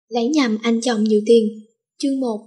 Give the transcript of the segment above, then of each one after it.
Lấy nhầm anh chồng nhiều tiền. Chương 1.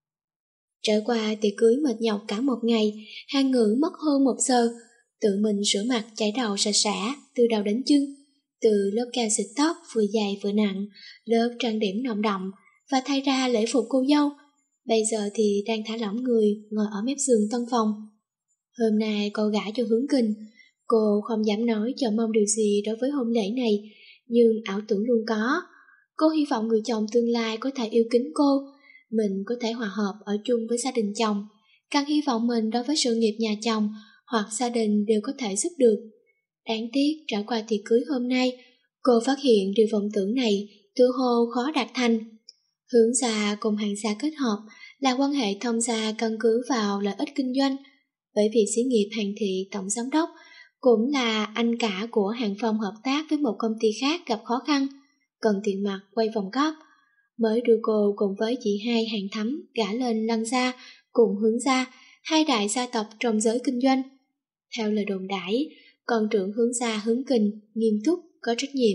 Trải qua tiệc cưới mệt nhọc cả một ngày, Hàng Ngữ mất hơn 1 giờ, tự mình rửa mặt chải đầu sạch sẽ từ đầu đến chân, từ lớp cao xịt tóc vừa dài vừa nặng, lớp trang điểm nồng đậm và thay ra lễ phục cô dâu. Bây giờ thì đang thả lỏng người ngồi ở mép giường tân phòng. Hôm nay cô gả cho Hướng Kình. Cô không dám nói chờ mong điều gì đối với hôn lễ này, nhưng ảo tưởng luôn có. Cô hy vọng người chồng tương lai có thể yêu kính cô, mình có thể hòa hợp ở chung với gia đình chồng, càng hy vọng mình đối với sự nghiệp nhà chồng hoặc gia đình đều có thể giúp được. Đáng tiếc trải qua tiệc cưới hôm nay, cô phát hiện điều vọng tưởng này tựa hồ khó đạt thành. Hướng gia cùng hàng gia kết hợp là quan hệ thông gia căn cứ vào lợi ích kinh doanh, bởi vì xí nghiệp Hàng Thị tổng giám đốc cũng là anh cả của Hàng Phong hợp tác với một công ty khác gặp khó khăn, cần tiền mặt quay vòng cóp, mới đưa cô cùng với chị hai Hàng Thắm gả lên Lăng gia cùng Hướng gia, hai đại gia tộc trong giới kinh doanh. Theo lời đồn đãi, con trưởng Hướng gia Hướng Kình nghiêm túc, có trách nhiệm,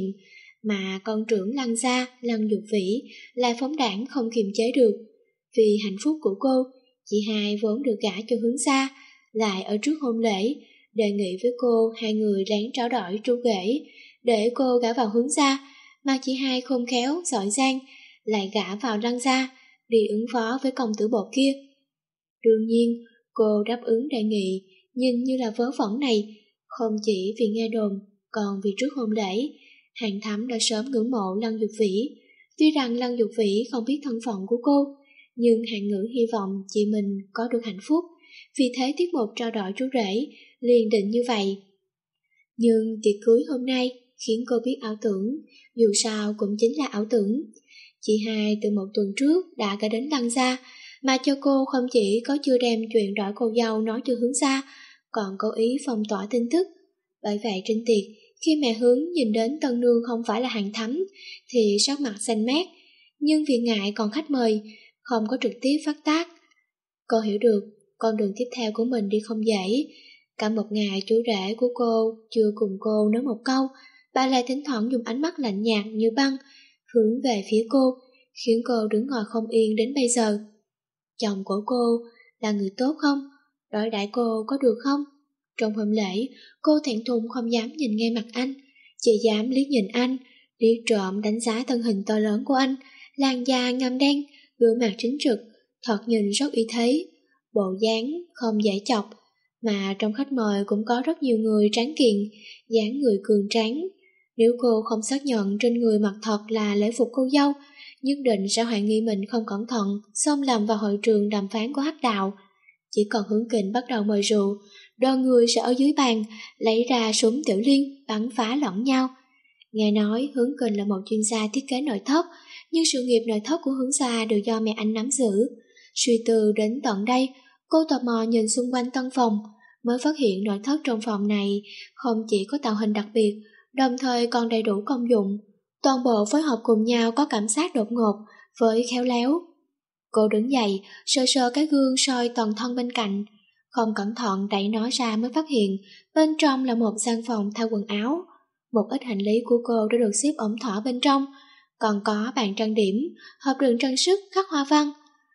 mà con trưởng Lăng gia Lăng Dục Vĩ lại phóng đãng không kiềm chế được. Vì hạnh phúc của cô, chị hai vốn được gả cho Hướng gia, lại ở trước hôn lễ đề nghị với cô hai người ráng trao đổi tru ghế để cô gả vào Hướng gia, mà chị hai khôn khéo giỏi giang lại gả vào Lăng gia đi ứng phó với công tử bột kia. Đương nhiên cô đáp ứng đề nghị nhìn như là vớ vẩn này không chỉ vì nghe đồn, còn vì trước hôn lễ Hàng Thắm đã sớm ngưỡng mộ Lăng Dục Vĩ. Tuy rằng Lăng Dục Vĩ không biết thân phận của cô, nhưng Hàng Ngữ hy vọng chị mình có được hạnh phúc, vì thế tiết mục trao đổi chú rể liền định như vậy. Nhưng tiệc cưới hôm nay khiến cô biết ảo tưởng, dù sao cũng chính là ảo tưởng. Chị hai từ 1 tuần trước đã cả đến Lăng gia, mà cho cô không chỉ có chưa đem chuyện đổi cô dâu nói cho Hướng gia, còn cố ý phong tỏa tin tức. Bởi vậy trên tiệc, khi mẹ Hướng nhìn đến tân nương không phải là Hàng Thắm thì sắc mặt xanh mét, nhưng vì ngại còn khách mời, không có trực tiếp phát tác. Cô hiểu được con đường tiếp theo của mình đi không dễ. Cả một ngày chú rể của cô chưa cùng cô nói một câu, bà lại thỉnh thoảng dùng ánh mắt lạnh nhạt như băng hướng về phía cô, khiến cô đứng ngồi không yên đến bây giờ. Chồng của cô là người tốt không? Đối đãi cô có được không? Trong hôm lễ, cô thẹn thùng không dám nhìn ngay mặt anh, chỉ dám liếc nhìn anh, liếc trộm đánh giá thân hình to lớn của anh, làn da ngăm đen, gương mặt chính trực, thật nhìn rất uy thế, bộ dáng không dễ chọc, mà trong khách mời cũng có rất nhiều người tráng kiện, dáng người cường tráng. Nếu cô không xác nhận trên người mặc thật là lễ phục cô dâu, nhất định sẽ hoài nghi mình không cẩn thận xông lầm vào hội trường đàm phán của Hắc đạo. Chỉ còn Hướng Kình bắt đầu mời rượu, đoàn người sẽ ở dưới bàn lấy ra súng tiểu liên bắn phá lẫn nhau. Nghe nói Hướng Kình là một chuyên gia thiết kế nội thất, nhưng sự nghiệp nội thất của Hướng gia đều do mẹ anh nắm giữ. Suy tư đến tận đây, cô tò mò nhìn xung quanh tân phòng, mới phát hiện nội thất trong phòng này không chỉ có tạo hình đặc biệt, đồng thời còn đầy đủ công dụng. Toàn bộ phối hợp cùng nhau có cảm giác đột ngột với khéo léo. Cô đứng dậy, sờ sờ cái gương soi toàn thân bên cạnh, không cẩn thận đẩy nó ra mới phát hiện bên trong là một gian phòng thay quần áo. Một ít hành lý của cô đã được xếp ổn thỏa bên trong, còn có bàn trang điểm, hộp đựng trang sức khắc hoa văn.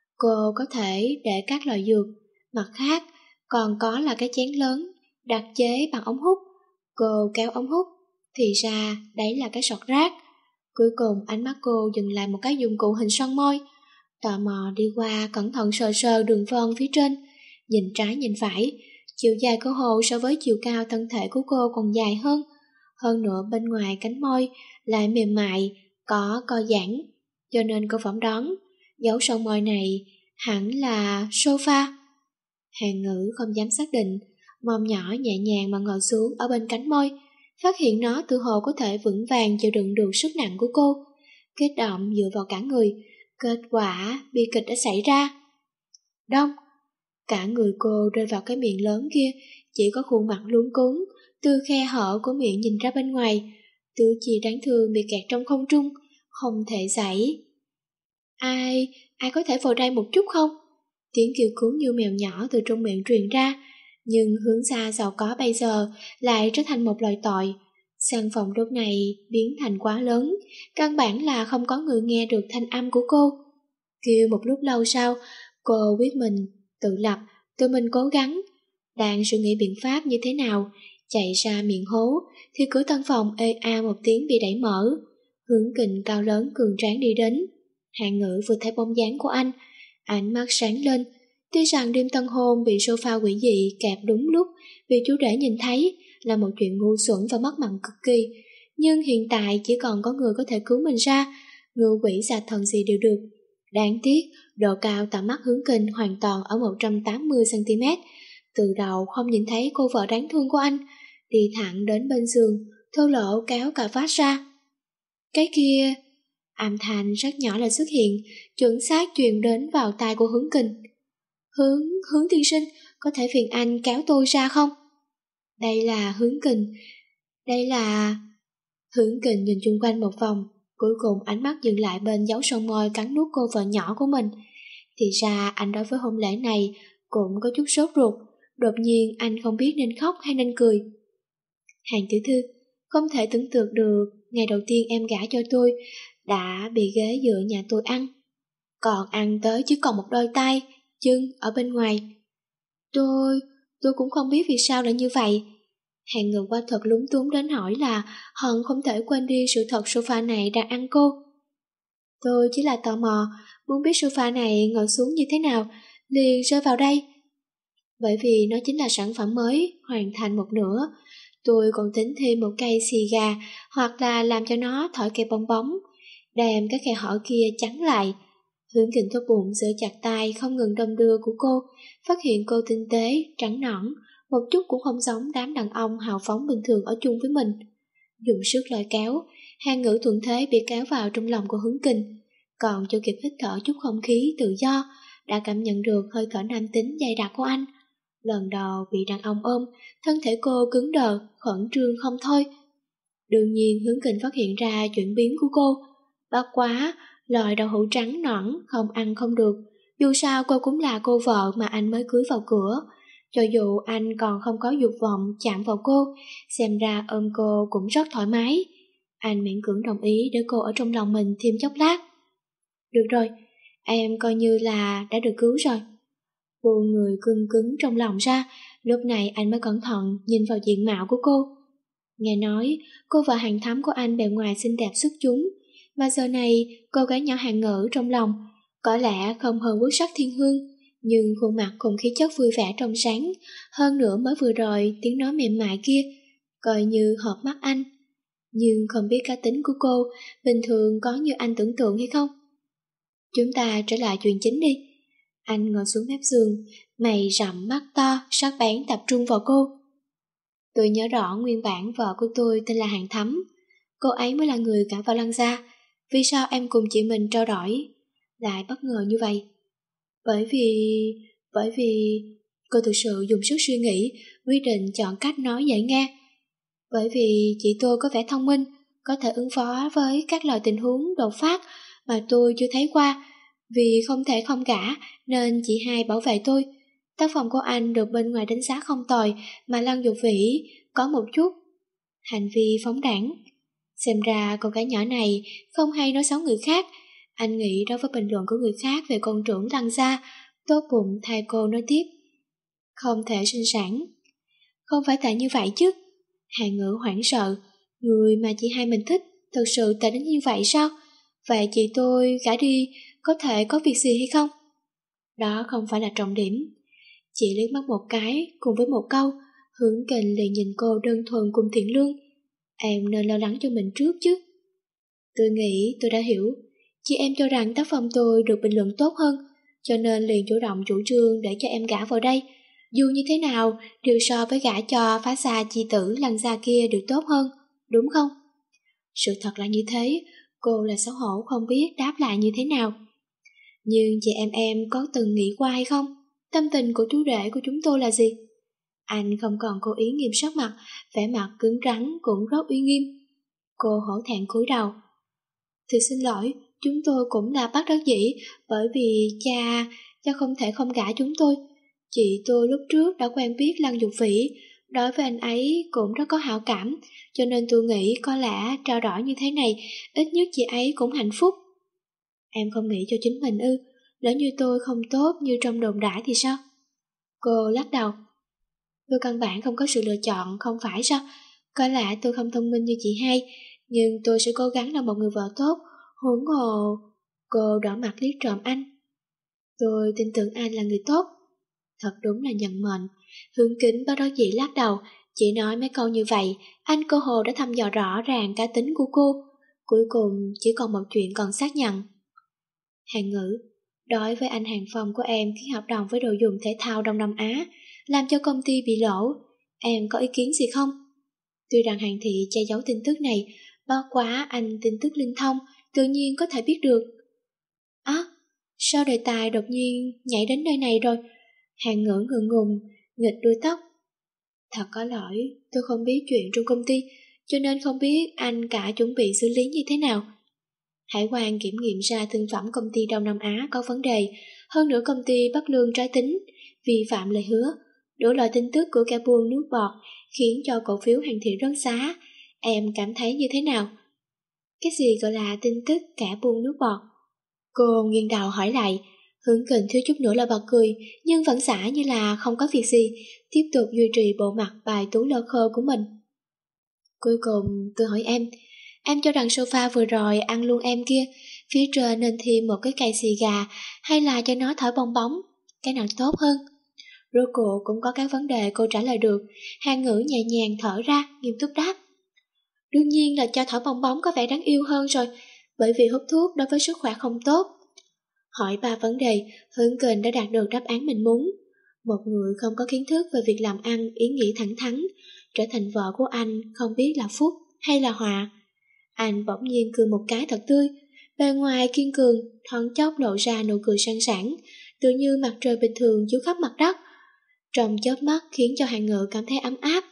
Cô có thể để các loại dược, mặt khác còn có là cái chén lớn đặc chế bằng ống hút. Cô kéo ống hút, thì ra đấy là cái sọt rác. Cuối cùng ánh mắt cô dừng lại một cái dụng cụ hình son môi, tò mò đi qua cẩn thận sờ sờ đường vân phía trên, nhìn trái nhìn phải. Chiều dài của hồ so với chiều cao thân thể của cô còn dài hơn. Hơn nữa bên ngoài cánh môi lại mềm mại, có co giãn, cho nên cô phỏng đoán dấu son môi này hẳn là sofa. Hàng Ngữ không dám xác định, mông nhỏ nhẹ nhàng mà ngồi xuống ở bên cánh môi, phát hiện nó tự hồ có thể vững vàng chịu đựng được sức nặng của cô. Kích động dựa vào cả người, kết quả bi kịch đã xảy ra. Đông, cả người cô rơi vào cái miệng lớn kia, chỉ có khuôn mặt luống cuống, từ khe hở của miệng nhìn ra bên ngoài, tứ chi đáng thương bị kẹt trong không trung, không thể giãy. Ai có thể vào đây một chút không? Tiếng kêu cứu như mèo nhỏ từ trong miệng truyền ra, nhưng Hướng gia giàu có bây giờ lại trở thành một lời tội. Căn phòng lúc này biến thành quá lớn, căn bản là không có người nghe được thanh âm của cô. Kêu một lúc lâu sau, cô biết mình tự lập, tự mình cố gắng. Đang suy nghĩ biện pháp như thế nào, chạy ra miệng hố, thì cửa tân phòng ê a một tiếng bị đẩy mở. Hướng Kình cao lớn cường tráng đi đến. Hạ Ngữ vừa thấy bóng dáng của anh, ánh mắt sáng lên. Tuy rằng đêm tân hôn bị sofa quỷ dị kẹp đúng lúc bị chú rể nhìn thấy là một chuyện ngu xuẩn và mất mặt cực kỳ, nhưng hiện tại chỉ còn có người có thể cứu mình ra, ngưu quỷ xà thần gì đều được. Đáng tiếc, độ cao tầm mắt Hướng Kình hoàn toàn ở 180cm, từ đầu không nhìn thấy cô vợ đáng thương của anh, đi thẳng đến bên giường, thô lỗ kéo cả vát ra. Cái kia, âm thanh rất nhỏ là xuất hiện, chuẩn xác truyền đến vào tai của Hướng Kình. Hướng tiên sinh, có thể phiền anh kéo tôi ra không? Đây là Hướng Kình, đây là... Hướng Kình nhìn chung quanh một vòng, cuối cùng ánh mắt dừng lại bên dấu son môi cắn nuốt cô vợ nhỏ của mình. Thì ra anh đối với hôn lễ này cũng có chút sốt ruột, đột nhiên anh không biết nên khóc hay nên cười. Hàng tiểu thư, không thể tưởng tượng được ngày đầu tiên em gả cho tôi đã bị ghế dựa nhà tôi ăn. Còn ăn tới chứ còn một đôi tay, chân ở bên ngoài. Tôi cũng không biết vì sao lại như vậy. Hàng Ngự qua thật lúng túng đến hỏi là hận không thể quên đi sự thật sofa này đang ăn cô. Tôi chỉ là tò mò, muốn biết sofa này ngồi xuống như thế nào, liền rơi vào đây. Bởi vì nó chính là sản phẩm mới, hoàn thành một nửa. Tôi còn tính thêm một cây xì gà, hoặc là làm cho nó thổi cây bong bóng, đem cái khe hở kia chắn lại. Hướng Kình tốt bụng giữ chặt tay không ngừng đong đưa của cô, phát hiện cô tinh tế, trắng nõn, một chút cũng không giống đám đàn ông hào phóng bình thường ở chung với mình. Dùng sức lôi kéo, Hàng Ngữ thuận thế bị kéo vào trong lòng của Hướng Kình, còn chưa kịp hít thở chút không khí tự do, đã cảm nhận được hơi thở nam tính dày đặc của anh. Lần đầu bị đàn ông ôm, thân thể cô cứng đờ, khẩn trương không thôi. Đương nhiên Hướng Kình phát hiện ra chuyển biến của cô. Bất quá, loại đậu hũ trắng nõn không ăn không được, dù sao cô cũng là cô vợ mà anh mới cưới vào cửa. Cho dù anh còn không có dục vọng chạm vào cô, xem ra ôm cô cũng rất thoải mái. Anh miễn cưỡng đồng ý để cô ở trong lòng mình thêm chốc lát. Được rồi, em coi như là đã được cứu rồi. Buông người cưng cứng trong lòng ra, lúc này anh mới cẩn thận nhìn vào diện mạo của cô. Nghe nói, cô vợ hàng thắm của anh bề ngoài xinh đẹp xuất chúng, mà giờ này cô gái nhỏ Hàng Ngữ trong lòng có lẽ không hơn quốc sắc thiên hương, nhưng khuôn mặt cùng khí chất vui vẻ trong sáng, hơn nữa mới vừa rồi tiếng nói mềm mại kia, coi như hợp mắt anh. Nhưng không biết cá tính của cô bình thường có như anh tưởng tượng hay không? Chúng ta trở lại chuyện chính đi. Anh ngồi xuống mép giường, mày rậm mắt to, sắc bén tập trung vào cô. Tôi nhớ rõ nguyên bản vợ của tôi tên là Hàng Thắm. Cô ấy mới là người cả vào Lăng Gia. Vì sao em cùng chị mình trao đổi lại bất ngờ như vậy? Bởi vì cô thực sự dùng sức suy nghĩ, quyết định chọn cách nói dễ nghe. Bởi vì chị tôi có vẻ thông minh, có thể ứng phó với các loại tình huống đột phát mà tôi chưa thấy qua. Vì không thể không gả nên chị hai bảo vệ tôi. Tác phẩm của anh được bên ngoài đánh giá không tồi, mà Lăng Dục Vĩ có một chút hành vi phóng đãng. Xem ra cô gái nhỏ này không hay nói xấu người khác. Anh nghĩ đối với bình luận của người khác về con trưởng Lăng Gia, tốt bụng thay cô nói tiếp. Không thể sinh sản. Không phải tại như vậy chứ. Hàng Ngữ hoảng sợ. Người mà chị hai mình thích thực sự tệ đến như vậy sao? Vậy chị tôi gả đi có thể có việc gì hay không? Đó không phải là trọng điểm. Chị liếc mắt một cái cùng với một câu, Hướng Kình liền nhìn cô đơn thuần cùng thiện lương. Em nên lo lắng cho mình trước chứ. Tôi nghĩ tôi đã hiểu. Chị em cho rằng tác phẩm tôi được bình luận tốt hơn, cho nên liền chủ động chủ trương để cho em gả vào đây. Dù như thế nào, đều so với gả cho phá xa chi tử Lăng Gia kia đều tốt hơn, đúng không? Sự thật là như thế, cô là xấu hổ không biết đáp lại như thế nào. Nhưng chị em có từng nghĩ qua hay không? Tâm tình của chú rể của chúng tôi là gì? Anh không còn cố ý nghiêm sắc mặt, vẻ mặt cứng rắn cũng rất uy nghiêm. Cô hổ thẹn cúi đầu. Thì xin lỗi, chúng tôi cũng là bất đắc dĩ, bởi vì cha không thể không gả chúng tôi. Chị tôi lúc trước đã quen biết Lăng Dục Vĩ, đối với anh ấy cũng rất có hảo cảm, cho nên tôi nghĩ có lẽ trao đổi như thế này, ít nhất chị ấy cũng hạnh phúc. Em không nghĩ cho chính mình ư? Lỡ như tôi không tốt như trong đồn đãi thì sao? Cô lắc đầu. Tôi căn bản không có sự lựa chọn, không phải sao? Có lẽ tôi không thông minh như chị hay, nhưng tôi sẽ cố gắng là một người vợ tốt, huống hồ. Cô đỏ mặt liếc trộm anh. Tôi tin tưởng anh là người tốt. Thật đúng là nhận mệnh. Hướng Kính bất đắc dĩ lắc đầu, chỉ nói mấy câu như vậy, anh cơ hồ đã thăm dò rõ ràng cá tính của cô. Cuối cùng chỉ còn một chuyện cần xác nhận. Hàng Ngữ, đối với anh hàng phòng của em ký hợp đồng với đội dùng thể thao Đông Nam Á, làm cho công ty bị lỗ, em có ý kiến gì không? Tuy rằng Hàng Thị che giấu tin tức này, bất quá anh tin tức linh thông, tự nhiên có thể biết được. Á, sao đề tài đột nhiên nhảy đến nơi này rồi? Hàng Ngữ ngượng ngùng, nghịch đuôi tóc. Thật có lỗi, tôi không biết chuyện trong công ty, cho nên không biết anh cả chuẩn bị xử lý như thế nào. Hải quan kiểm nghiệm ra thương phẩm công ty Đông Nam Á có vấn đề, hơn nữa công ty bắt lương trái tính, vi phạm lời hứa. Đủ loại tin tức của kẻ buôn nước bọt khiến cho cổ phiếu Hàng Thị rớt giá. Em cảm thấy như thế nào? Cái gì gọi là tin tức kẻ buôn nước bọt? Cô nghiêng đầu hỏi lại. Hướng Kình thiếu chút nữa là bật cười, nhưng vẫn xả như là không có việc gì, tiếp tục duy trì bộ mặt bài tú lơ khơ của mình. Cuối cùng tôi hỏi em cho rằng sofa vừa rồi ăn luôn em kia, phía trên nên thêm một cái cây xì gà, hay là cho nó thổi bong bóng, cái nào tốt hơn? Rốt cuộc cũng có các vấn đề cô trả lời được. Hàng Ngữ nhẹ nhàng thở ra, nghiêm túc đáp. Đương nhiên là cho thổi bong bóng có vẻ đáng yêu hơn rồi, bởi vì hút thuốc đối với sức khỏe không tốt. Hỏi 3 vấn đề, Hướng Kình đã đạt được đáp án mình muốn. Một người không có kiến thức về việc làm ăn, ý nghĩ thẳng thắn, trở thành vợ của anh không biết là phúc hay là họa. Anh bỗng nhiên cười một cái thật tươi, bề ngoài kiên cường, thoáng chốc lộ ra nụ cười sang sảng, tự như mặt trời bình thường chiếu khắp mặt đất. Trong chớp mắt khiến cho Hàng Ngữ cảm thấy ấm áp.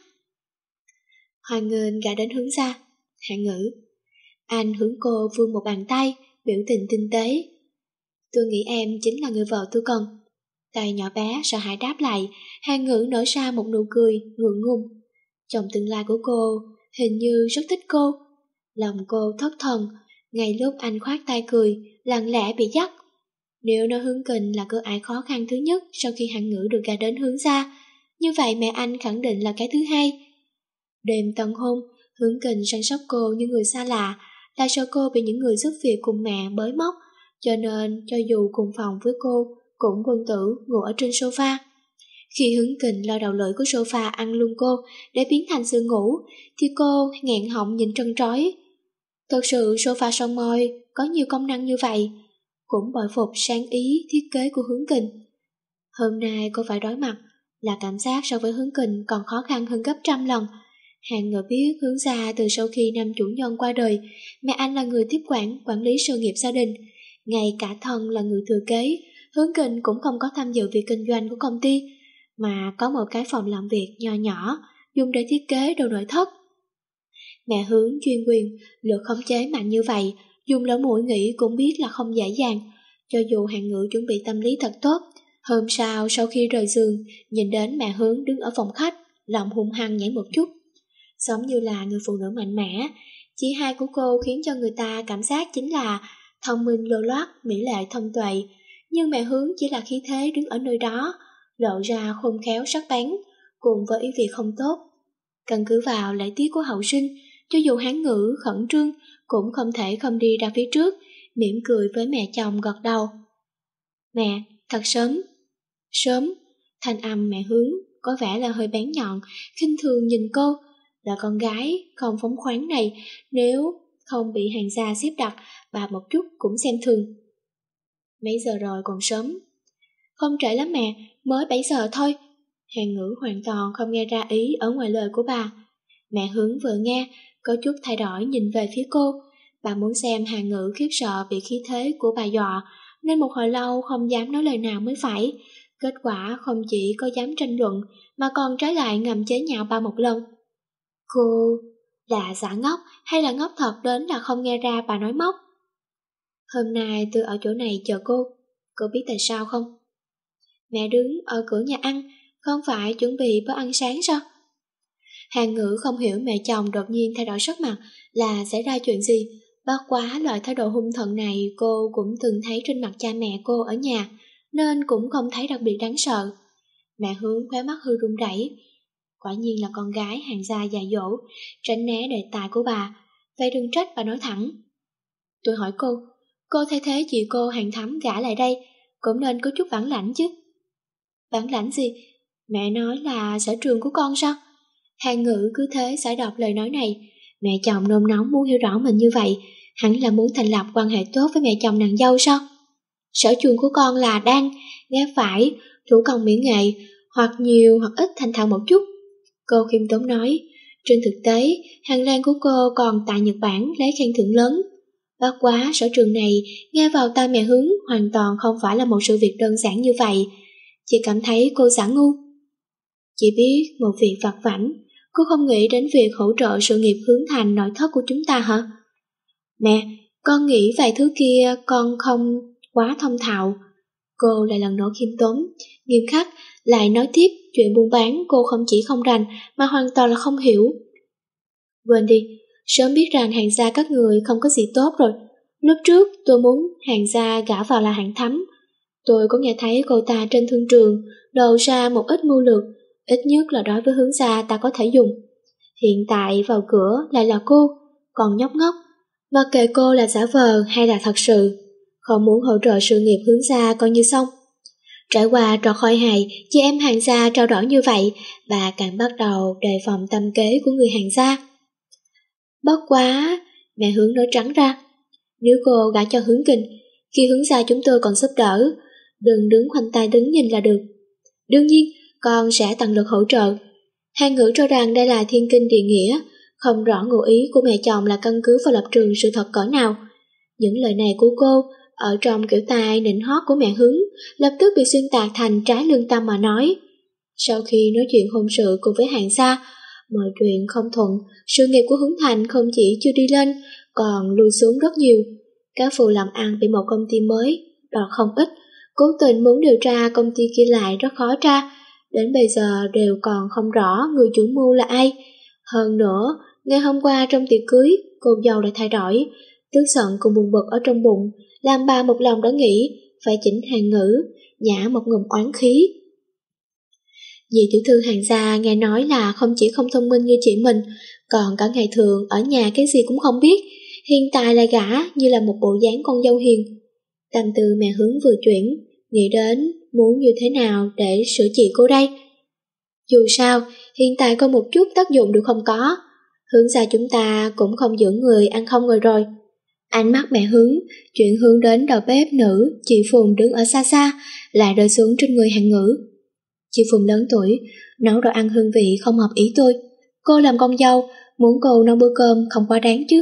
Hoàng Nghênh gã đến hướng ra. Hàng Ngữ. Anh hướng cô vươn một bàn tay, biểu tình tinh tế. Tôi nghĩ em chính là người vợ tôi cần. Tay nhỏ bé sợ hãi đáp lại. Hàng Ngữ nở ra một nụ cười ngượng ngùng. Chồng tương lai của cô hình như rất thích cô. Lòng cô thất thần. Ngay lúc anh khoát tay cười, lặng lẽ bị dắt. Nếu nói Hướng Kình là cửa ải khó khăn thứ nhất sau khi Hàng Ngữ được gả đến hướng ra, như vậy mẹ anh khẳng định là cái thứ hai. Đêm tân hôn, Hướng Kình săn sóc cô như người xa lạ, là sợ cô bị những người giúp việc cùng mẹ bới móc, cho nên cho dù cùng phòng với cô, cũng quân tử ngủ ở trên sofa. Khi Hướng Kình lôi đầu lưỡi của sofa ăn luôn cô để biến thành giường ngủ, thì cô nghẹn họng nhìn trân trói. Thật sự sofa son môi có nhiều công năng như vậy, cũng bội phục sáng ý thiết kế của Hướng Kình. Hôm nay cô phải đối mặt là cảm giác so với Hướng Kình còn khó khăn hơn gấp trăm lần. Hàng Ngữ biết Hướng gia từ sau khi năm chủ nhân qua đời, mẹ anh là người tiếp quản lý sự nghiệp gia đình, ngay cả thân là người thừa kế. Hướng Kình cũng không có tham dự việc kinh doanh của công ty, mà có một cái phòng làm việc nho nhỏ dùng để thiết kế đồ nội thất. Mẹ Hướng chuyên quyền, lực khống chế mạnh như vậy, dùng lỗ mũi nghĩ cũng biết là không dễ dàng. Cho dù Hàng Ngữ chuẩn bị tâm lý thật tốt, hôm sau khi rời giường, nhìn đến mẹ Hướng đứng ở phòng khách, lòng hung hăng nhảy một chút. Giống như là người phụ nữ mạnh mẽ, chỉ hai của cô khiến cho người ta cảm giác chính là thông minh lưu loát, mỹ lệ thông tuệ. Nhưng mẹ Hướng chỉ là khí thế đứng ở nơi đó, lộ ra khôn khéo sắc bén, cùng với ý vị không tốt. Căn cứ vào lễ tiết của hậu sinh, cho dù Hán Ngữ khẩn trương, cũng không thể không đi ra phía trước, mỉm cười với mẹ chồng gật đầu. Mẹ, thật sớm. Sớm, thanh âm mẹ Hướng có vẻ là hơi bén nhọn, khinh thường nhìn cô. Là con gái không phóng khoáng này, nếu không bị hàng gia xếp đặt, bà một chút cũng xem thường. Mấy giờ rồi còn sớm? Không trễ lắm mẹ, mới 7 giờ thôi. Hàng Ngữ hoàn toàn không nghe ra ý ở ngoài lời của bà. Mẹ Hướng vừa nghe, có chút thay đổi nhìn về phía cô. Bà muốn xem Hàng Ngữ khiếp sợ bị khí thế của bà dọa, nên một hồi lâu không dám nói lời nào mới phải. Kết quả không chỉ có dám tranh luận, mà còn trái lại ngầm chế nhạo bà một lần. Cô là giả ngốc hay là ngốc thật đến là không nghe ra bà nói móc? Hôm nay tôi ở chỗ này chờ cô biết tại sao không? Mẹ đứng ở cửa nhà ăn, không phải chuẩn bị bữa ăn sáng sao? Hàng Ngữ không hiểu mẹ chồng đột nhiên thay đổi sắc mặt là xảy ra chuyện gì. Bất quá loại thái độ hung thần này cô cũng từng thấy trên mặt cha mẹ cô ở nhà, nên cũng không thấy đặc biệt đáng sợ. Mẹ Hướng khóe mắt hư run rẩy. Quả nhiên là con gái Hàng gia dạy dỗ, tránh né đề tài của bà. Vậy đừng trách bà nói thẳng. Tôi hỏi cô thay thế chị cô Hàng Thắm gả lại đây, cũng nên có chút bản lãnh chứ. Bản lãnh gì? Mẹ nói là sở trường của con sao? Hàng Ngữ cứ thế giải đọc lời nói này. Mẹ chồng nôn nóng muốn hiểu rõ mình như vậy, hẳn là muốn thành lập quan hệ tốt với mẹ chồng nàng dâu sao? Sở trường của con là đan, ghép vải, thủ công mỹ nghệ, hoặc nhiều hoặc ít thành thạo một chút. Cô khiêm tốn nói. Trên thực tế, hàng lan của cô còn tại Nhật Bản lấy khen thưởng lớn. Bất quá sở trường này nghe vào tai mẹ Hướng hoàn toàn không phải là một sự việc đơn giản như vậy. Chị cảm thấy cô giả ngu. Chị biết một việc vặt vãnh, cô không nghĩ đến việc hỗ trợ sự nghiệp Hướng thành nội thất của chúng ta hả? Mẹ, con nghĩ vài thứ kia con không quá thông thạo. Cô lại lần nữa khiêm tốn, nghiêm khắc, lại nói tiếp chuyện buôn bán cô không chỉ không rành mà hoàn toàn là không hiểu. Quên đi, sớm biết rằng Hàng gia các người không có gì tốt rồi. Lúc trước tôi muốn Hàng gia gả vào là Hàng Thắm. Tôi có nghe thấy cô ta trên thương trường đầu ra một ít mưu lược, ít nhất là đối với Hướng gia ta có thể dùng. Hiện tại vào cửa lại là cô, còn nhóc ngốc. Mặc kệ cô là giả vờ hay là thật sự, không muốn hỗ trợ sự nghiệp Hướng gia coi như xong. Trải qua trò khôi hài, chị em Hàng gia trao đổi như vậy, bà càng bắt đầu đề phòng tâm kế của người Hàng gia. Bất quá, mẹ Hướng nói trắng ra, nếu cô gả cho Hướng Kình, khi Hướng gia chúng tôi còn giúp đỡ, đừng đứng khoanh tay đứng nhìn là được. Đương nhiên, con sẽ tận lực hỗ trợ. Hàng Ngữ cho rằng đây là thiên kinh địa nghĩa, không rõ ngụ ý của mẹ chồng là căn cứ vào lập trường sự thật cỡ nào. Những lời này của cô, ở trong kiểu tài nịnh hót của mẹ Hướng, lập tức bị xuyên tạc thành trái lương tâm mà nói. Sau khi nói chuyện hôn sự cùng với Hàng gia, mọi chuyện không thuận, sự nghiệp của Hướng Thành không chỉ chưa đi lên, còn lùi xuống rất nhiều. Các phụ làm ăn bị một công ty mới đọt không ít, cố tình muốn điều tra công ty kia lại rất khó tra, đến bây giờ đều còn không rõ người chủ mưu là ai. Hơn nữa, ngày hôm qua trong tiệc cưới, cô dâu lại thay đổi, tức giận cùng buồn bực ở trong bụng, làm bà một lòng đã nghĩ phải chỉnh Hàng Ngữ, nhả một ngụm oán khí. Dì tiểu thư Hàng gia nghe nói là không chỉ không thông minh như chị mình, còn cả ngày thường ở nhà cái gì cũng không biết, hiện tại lại gả như là một bộ dáng con dâu hiền. Tâm tư mẹ Hướng vừa chuyển, nghĩ đến muốn như thế nào để sửa trị cô đây. Dù sao, hiện tại có một chút tác dụng đều không có, Hướng gia chúng ta cũng không dưỡng người ăn không ngồi rồi. Ánh mắt mẹ Hướng chuyển hướng đến đầu bếp nữ chị Phùng đứng ở xa xa, lại rơi xuống trên người Hàng Ngữ. Chị Phùng lớn tuổi, nấu đồ ăn hương vị không hợp ý tôi. Cô làm con dâu, muốn cô nấu bữa cơm không quá đáng chứ.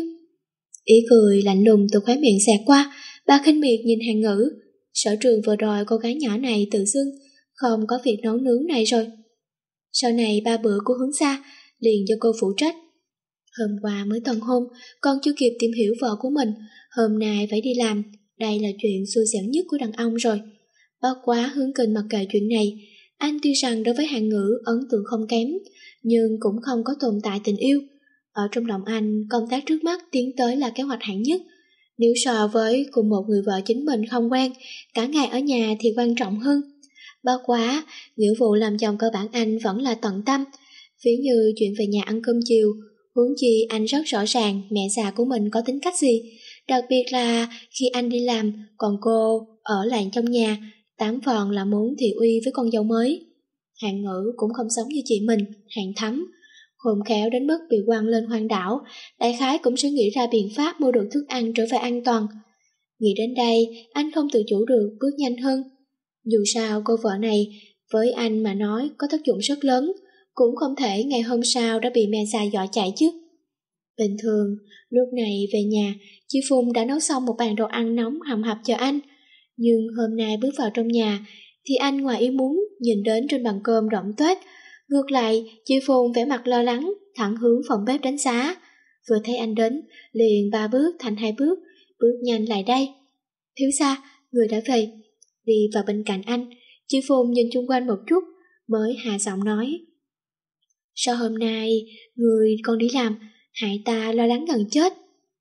Ý cười lạnh lùng từ khóe miệng xẹt qua, bà khinh miệt nhìn Hàng Ngữ. Sở trường vừa rồi cô gái nhỏ này tự xưng không có việc nấu nướng này rồi. Sau này 3 bữa của Hướng gia liền cho cô phụ trách. Hôm qua mới tân hôn, con chưa kịp tìm hiểu vợ của mình, hôm nay phải đi làm, đây là chuyện xui xẻo nhất của đàn ông rồi. Bất quá Hướng Kình mặc kệ chuyện này, anh tuy rằng đối với Hàng Ngữ ấn tượng không kém, nhưng cũng không có tồn tại tình yêu. Ở trong lòng anh, công tác trước mắt tiến tới là kế hoạch hạng nhất. Nếu so với cùng một người vợ chính mình không quen, cả ngày ở nhà thì quan trọng hơn. Bất quá, nghĩa vụ làm chồng cơ bản anh vẫn là tận tâm. Ví như chuyện về nhà ăn cơm chiều, huống chi anh rất rõ ràng mẹ già của mình có tính cách gì. Đặc biệt là khi anh đi làm, còn cô ở lại trong nhà, 8 phần là muốn thị uy với con dâu mới. Hàng Ngữ cũng không giống như chị mình, Hàng Thắm. Khôn khéo đến mức bị quăng lên hoang đảo, đại khái cũng sẽ nghĩ ra biện pháp mua được thức ăn trở về an toàn. Nghĩ đến đây, anh không tự chủ được bước nhanh hơn. Dù sao cô vợ này, với anh mà nói có tác dụng rất lớn, cũng không thể ngày hôm sau đã bị mẹ già dọa chạy chứ. Bình thường, lúc này về nhà, chị Phùng đã nấu xong một bàn đồ ăn nóng hầm hập chờ anh. Nhưng hôm nay bước vào trong nhà, thì anh ngoài ý muốn nhìn đến trên bàn cơm rỗng tuếch. Ngược lại, chị Phùng vẻ mặt lo lắng, thẳng hướng phòng bếp đánh giá. Vừa thấy anh đến, liền 3 bước thành 2 bước, bước nhanh lại đây. Thiếu gia, người đã về. Đi vào bên cạnh anh, chị Phùng nhìn chung quanh một chút, mới hạ giọng nói. Sao hôm nay người con đi làm, hại ta lo lắng gần chết.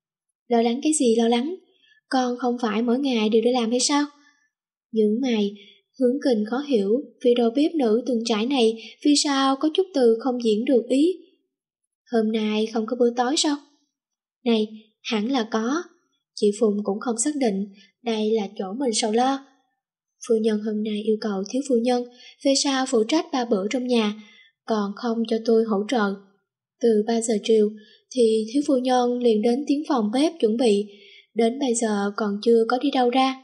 Lo lắng cái gì lo lắng? Con không phải mỗi ngày đều đi làm hay sao? Những mày, Hướng Kình khó hiểu vì đầu bếp nữ từng trải này vì sao có chút từ không diễn được ý. Hôm nay không có bữa tối sao? Này, hẳn là có. Chị Phùng cũng không xác định đây là chỗ mình sầu lo. Phu nhân hôm nay yêu cầu thiếu phu nhân về sau phụ trách 3 bữa trong nhà, còn không cho tôi hỗ trợ. Từ 3 giờ chiều thì thiếu phu nhân liền đến tiếng phòng bếp chuẩn bị, đến bây giờ còn chưa có đi đâu ra.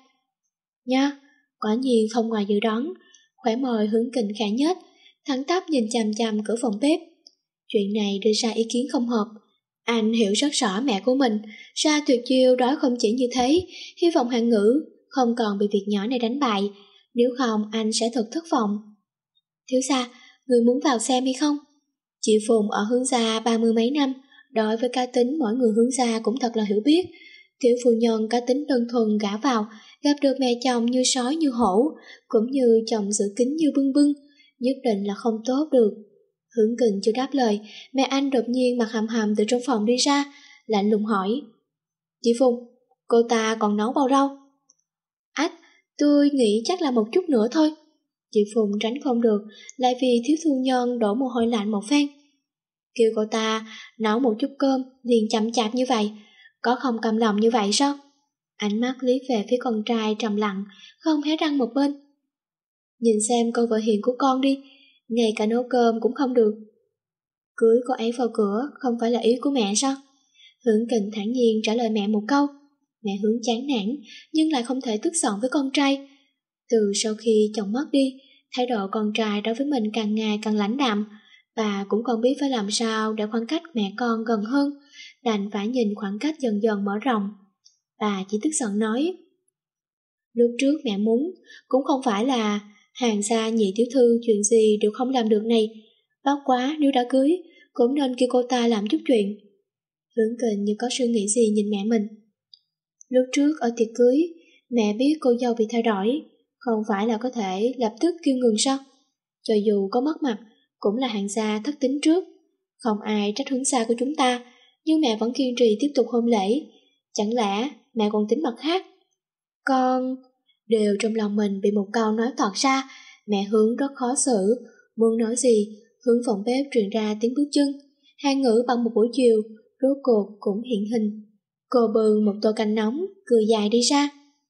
Nha, quả nhiên không ngoài dự đoán, khỏe môi Hướng Kình khẽ nhếch, thẳng tắp nhìn chằm chằm cửa phòng bếp. Chuyện này đưa ra ý kiến không hợp. Anh hiểu rất rõ mẹ của mình, ra tuyệt chiêu đó không chỉ như thế, hy vọng Hạng Ngữ không còn bị việc nhỏ này đánh bại, nếu không anh sẽ thật thất vọng. Thiếu gia, người muốn vào xem hay không? Chị Phùng ở Hướng gia 30 mấy năm, đối với cá tính mỗi người Hướng gia cũng thật là hiểu biết. Tiểu phu nhân cá tính đơn thuần gả vào, gặp được mẹ chồng như sói như hổ, cũng như chồng giữ kín như bưng bưng, nhất định là không tốt được. Hướng Kình chưa đáp lời, mẹ anh đột nhiên mặt hầm hầm từ trong phòng đi ra, lạnh lùng hỏi. Chị Phùng, cô ta còn nấu bao rau? Ách, tôi nghĩ chắc là một chút nữa thôi. Chị Phùng tránh không được, lại vì thiếu phu nhân đổ mồ hôi lạnh một phen. Kêu cô ta nấu một chút cơm liền chậm chạp như vậy, có không cam lòng như vậy sao? Ánh mắt liếc về phía con trai trầm lặng, không hé răng một bên. Nhìn xem cô vợ hiền của con đi, ngay cả nấu cơm cũng không được. Cưới cô ấy vào cửa không phải là ý của mẹ sao? Hướng Kình thản nhiên trả lời mẹ một câu. Mẹ Hướng chán nản nhưng lại không thể tức giận với con trai. Từ sau khi chồng mất đi, thái độ con trai đối với mình càng ngày càng lãnh đạm. Bà cũng không biết phải làm sao để khoảng cách mẹ con gần hơn, đành phải nhìn khoảng cách dần dần mở rộng. Bà chỉ tức giận nói, lúc trước mẹ muốn, cũng không phải là hàng gia nhị tiểu thư chuyện gì đều không làm được này. Bất quá nếu đã cưới, cũng nên kêu cô ta làm chút chuyện. Hướng Kình như có suy nghĩ gì nhìn mẹ mình. Lúc trước ở tiệc cưới, mẹ biết cô dâu bị thay đổi, không phải là có thể lập tức kêu ngừng sao? Cho dù có mất mặt, cũng là hàng gia thất tính trước. Không ai trách Hướng gia của chúng ta, nhưng mẹ vẫn kiên trì tiếp tục hôn lễ. Chẳng lẽ mẹ còn tính mặt khác? Con đều trong lòng mình bị một câu nói toạc ra, mẹ Hướng rất khó xử, muốn nói gì, hướng phòng bếp truyền ra tiếng bước chân. Hai Ngữ bằng một buổi chiều, rốt cuộc cũng hiện hình. Cô bưng một tô canh nóng, cười dài đi ra.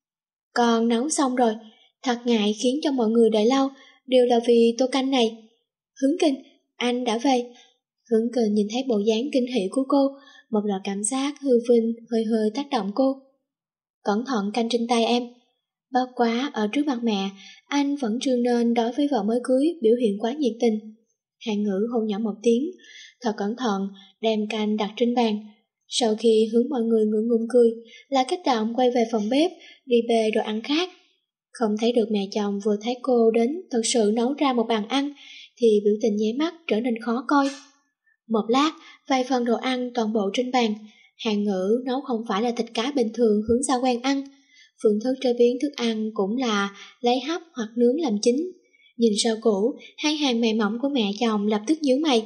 Con nấu xong rồi, thật ngại khiến cho mọi người đợi lâu, đều là vì tô canh này. Hướng Kình, anh đã về. Hướng Kình nhìn thấy bộ dáng kinh hỉ của cô, một loại cảm giác hư vinh hơi hơi tác động cô. Cẩn thận canh trên tay em. Bất quá ở trước mặt mẹ, anh vẫn chưa nên đối với vợ mới cưới biểu hiện quá nhiệt tình. Hạng Ngữ hôn nhỏ một tiếng, thật cẩn thận đem canh đặt trên bàn. Sau khi hướng mọi người ngượng ngùng cười, là kích động quay về phòng bếp đi bê đồ ăn khác. Không thấy được mẹ chồng vừa thấy cô đến thật sự nấu ra một bàn ăn thì biểu tình nháy mắt trở nên khó coi. Một lát, vài phần đồ ăn toàn bộ trên bàn. Hạng Ngữ nấu không phải là thịt cá bình thường hướng ra quen ăn. Phương thức chế biến thức ăn cũng là lấy hấp hoặc nướng làm chính. Nhìn rau củ, hai hàng mày mỏng của mẹ chồng lập tức nhíu mày.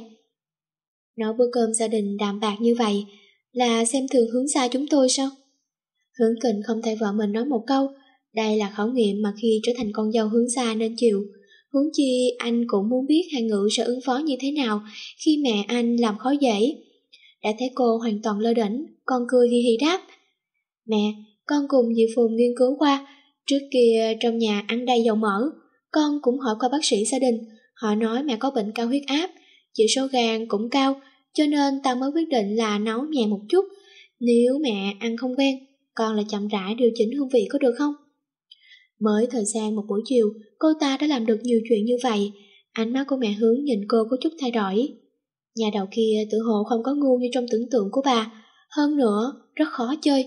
Nấu bữa cơm gia đình đạm bạc như vậy là xem thường Hướng gia chúng tôi sao? Hướng Kình không thể vợ mình nói một câu, đây là khảo nghiệm mà khi trở thành con dâu Hướng gia nên chịu. Huống chi anh cũng muốn biết Hạng Ngữ sẽ ứng phó như thế nào khi mẹ anh làm khó dễ. Đã thấy cô hoàn toàn lơ đễnh, con cười hi hi đáp. Mẹ, con cùng dì Phùng nghiên cứu qua, trước kia trong nhà ăn đầy dầu mỡ, con cũng hỏi qua bác sĩ gia đình, họ nói mẹ có bệnh cao huyết áp, chỉ số gan cũng cao, cho nên ta mới quyết định là nấu nhẹ một chút. Nếu mẹ ăn không quen, con là chậm rãi điều chỉnh hương vị có được không? Mới thời gian một buổi chiều, cô ta đã làm được nhiều chuyện như vậy. Ánh mắt của mẹ Hướng nhìn cô có chút thay đổi. Nhà đầu kia tự hồ không có ngu như trong tưởng tượng của bà, hơn nữa rất khó chơi.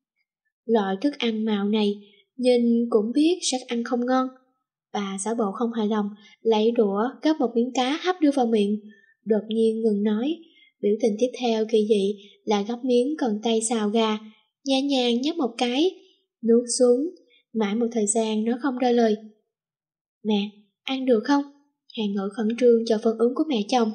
Loại thức ăn màu này nhìn cũng biết sẽ ăn không ngon. Bà giả bộ không hài lòng, lấy đũa gắp một miếng cá hấp đưa vào miệng, đột nhiên ngừng nói. Biểu tình tiếp theo kỳ dị là gắp miếng cần tay xào gà, nhẹ nhàng nhấp một cái, nuốt xuống. Mãi một thời gian nó không ra lời. Mẹ, ăn được không? Hạng Ngữ khẩn trương chờ phản ứng của mẹ chồng.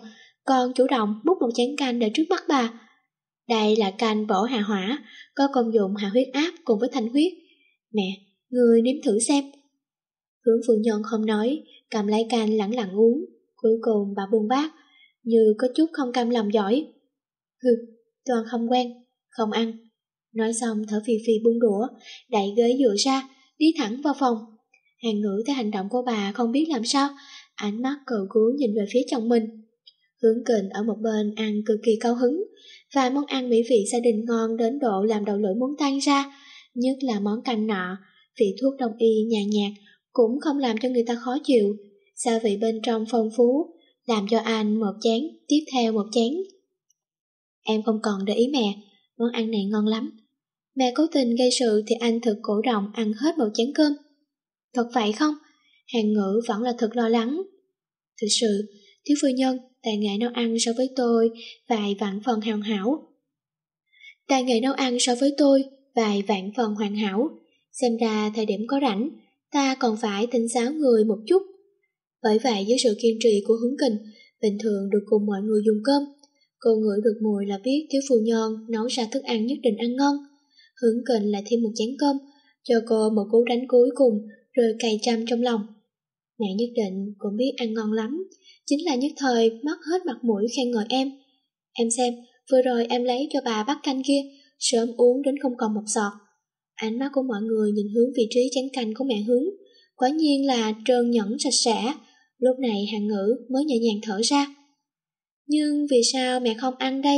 còn chủ động múc một chén canh để trước mắt bà. Đây là canh bổ hạ hỏa, có công dụng hạ huyết áp cùng với thanh huyết. Mẹ, người nếm thử xem. Hướng phu nhân không nói, cầm lấy canh lẳng lặng uống. Cuối cùng bà buông bát, như có chút không cam lòng giỏi. Hừ, toàn không quen, không ăn. Nói xong thở phì phì buông đũa, đẩy ghế dựa ra, đi thẳng vào phòng. Hàng Ngữ thấy hành động của bà không biết làm sao, ánh mắt cờ cứu nhìn về phía chồng mình. Hướng Kình ở một bên ăn cực kỳ cao hứng, và món ăn mỹ vị gia đình ngon đến độ làm đầu lưỡi muốn tan ra, nhất là món canh nọ, vị thuốc đông y nhàn nhạt cũng không làm cho người ta khó chịu, gia vị bên trong phong phú, làm cho anh một chén tiếp theo một chén. Em không còn để ý mẹ, món ăn này ngon lắm. Mẹ cố tình gây sự thì anh thực cổ động ăn hết một chén cơm. Thật vậy không? Hàng Ngữ vẫn là thật lo lắng. Thực sự, thiếu phu nhân, tài nghệ nấu ăn so với tôi vài vạn phần hoàn hảo. Tài nghệ nấu ăn so với tôi vài vạn phần hoàn hảo. Xem ra thời điểm có rảnh, ta còn phải thỉnh giáo người một chút. Bởi vậy dưới sự kiên trì của Hướng Kình, bình thường được cùng mọi người dùng cơm, cô ngửi được mùi là biết thiếu phu nhân nấu ra thức ăn nhất định ăn ngon. Hướng Kình lại thêm một chén cơm, cho cô một cú đánh cuối cùng, rồi cày chăm trong lòng. Mẹ nhất định cũng biết ăn ngon lắm, chính là nhất thời mất hết mặt mũi khen ngợi em. Em xem, vừa rồi em lấy cho bà bát canh kia, sớm uống đến không còn một giọt. Ánh mắt của mọi người nhìn hướng vị trí chén canh của mẹ Hướng, quả nhiên là trơn nhẵn sạch sẽ. Lúc này Hàng Ngữ mới nhẹ nhàng thở ra. Nhưng vì sao mẹ không ăn đây?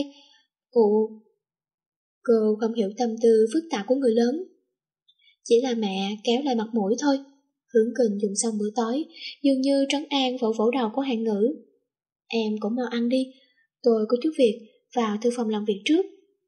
Cô không hiểu tâm tư phức tạp của người lớn. Chỉ là mẹ kéo lại mặt mũi thôi. Hướng Kình dùng xong bữa tối, dường như trấn an vỗ vỗ đầu của Hàng Ngữ. Em cũng mau ăn đi, tôi có chút việc, vào thư phòng làm việc trước.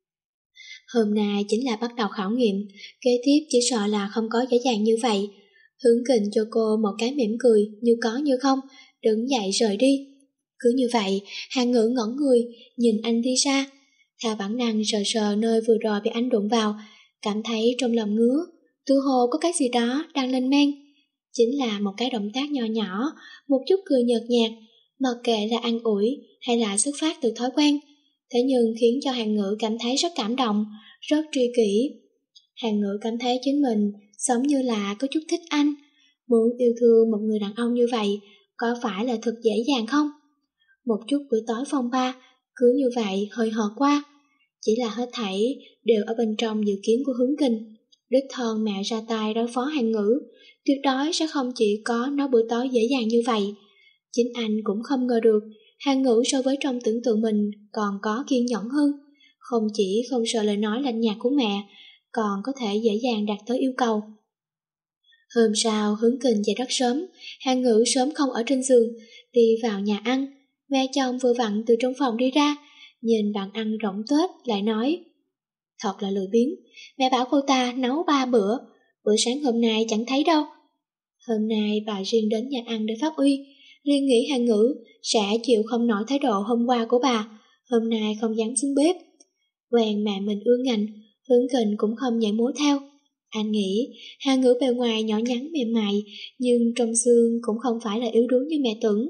Hôm nay chính là bắt đầu khảo nghiệm, kế tiếp chỉ sợ là không có dễ dàng như vậy. Hướng Kình cho cô một cái mỉm cười, như có như không, đứng dậy rời đi. Cứ như vậy, Hàng Ngữ ngẩn người, nhìn anh đi ra. Theo bản năng sờ sờ nơi vừa rồi bị anh đụng vào, cảm thấy trong lòng ngứa, tự hồ có cái gì đó đang lên men. Chính là một cái động tác nhỏ nhỏ, một chút cười nhợt nhạt, mặc kệ là an ủi hay là xuất phát từ thói quen. Thế nhưng khiến cho Hàng Ngữ cảm thấy rất cảm động, rất tri kỷ. Hàng Ngữ cảm thấy chính mình giống như là có chút thích anh. Muốn yêu thương một người đàn ông như vậy, có phải là thật dễ dàng không? Một chút buổi tối phong ba, cứ như vậy hơi hợt qua. Chỉ là hết thảy đều ở bên trong dự kiến của Hướng Kình. Đích thân mẹ ra tay đối phó Hàng Ngữ, tuyệt đối sẽ không chỉ có nói bữa tối dễ dàng như vậy. Chính anh cũng không ngờ được, Hàng Ngữ so với trong tưởng tượng mình còn có kiên nhẫn hơn. Không chỉ không sợ lời nói lạnh nhạt của mẹ, còn có thể dễ dàng đạt tới yêu cầu. Hôm sau Hướng Kình dậy rất sớm, Hàng Ngữ sớm không ở trên giường, đi vào nhà ăn. Mẹ chồng vừa vặn từ trong phòng đi ra, nhìn bàn ăn rỗng tuếch lại nói: Thật là lười biếng, mẹ bảo cô ta nấu 3 bữa, bữa sáng hôm nay chẳng thấy đâu. Hôm nay bà riêng đến nhà ăn để phát uy, liền nghĩ Hàng Ngữ sẽ chịu không nổi thái độ hôm qua của bà, hôm nay không dám xuống bếp. Quen mẹ mình ương ngạnh, Hướng Kình cũng không nhảy múa theo. Anh nghĩ Hàng Ngữ bề ngoài nhỏ nhắn mềm mại, nhưng trong xương cũng không phải là yếu đuối như mẹ tưởng.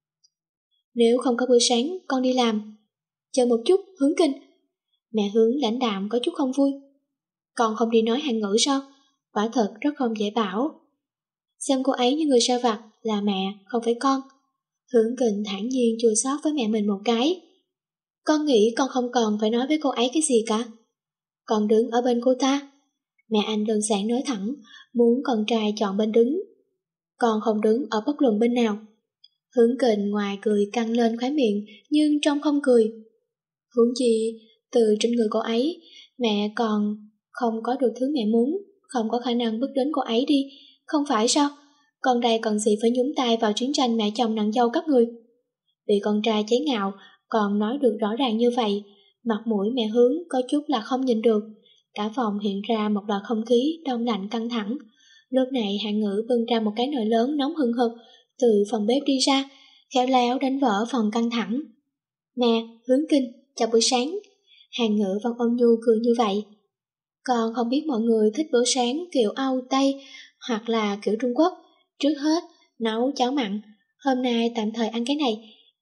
Nếu không có bữa sáng, con đi làm. Chờ một chút, Hướng Kình. Mẹ Hướng lãnh đạm có chút không vui. Con không đi nói Hàng Ngữ sao? Quả thật rất không dễ bảo. Xem cô ấy như người sa vặt, là mẹ, không phải con. Hướng Kình thản nhiên chua xót với mẹ mình một cái. Con nghĩ con không cần phải nói với cô ấy cái gì cả. Con đứng ở bên cô ta. Mẹ anh đơn giản nói thẳng, muốn con trai chọn bên đứng. Con không đứng ở bất luận bên nào. Hướng Kình ngoài cười căng lên khóe miệng, nhưng trong không cười. Huống chi, từ trên người cô ấy, mẹ còn không có được thứ mẹ muốn, không có khả năng bước đến cô ấy đi, không phải sao? Con đây còn gì phải nhúng tay vào chiến tranh mẹ chồng nàng dâu các người. Vì con trai chế ngạo, còn nói được rõ ràng như vậy, mặt mũi mẹ Hướng có chút là không nhìn được. Cả phòng hiện ra một loại không khí đông lạnh căng thẳng. Lúc này Hàng Ngữ bưng ra một cái nồi lớn nóng hừng hực, từ phòng bếp đi ra, khéo léo đánh vỡ phòng căng thẳng. Nè, Hướng Kình, chào buổi sáng. Hàng Ngữ vẫn ôn nhu cười như vậy. Con không biết mọi người thích bữa sáng kiểu Âu Tây hoặc là kiểu Trung Quốc. Trước hết, nấu cháo mặn. Hôm nay tạm thời ăn cái này,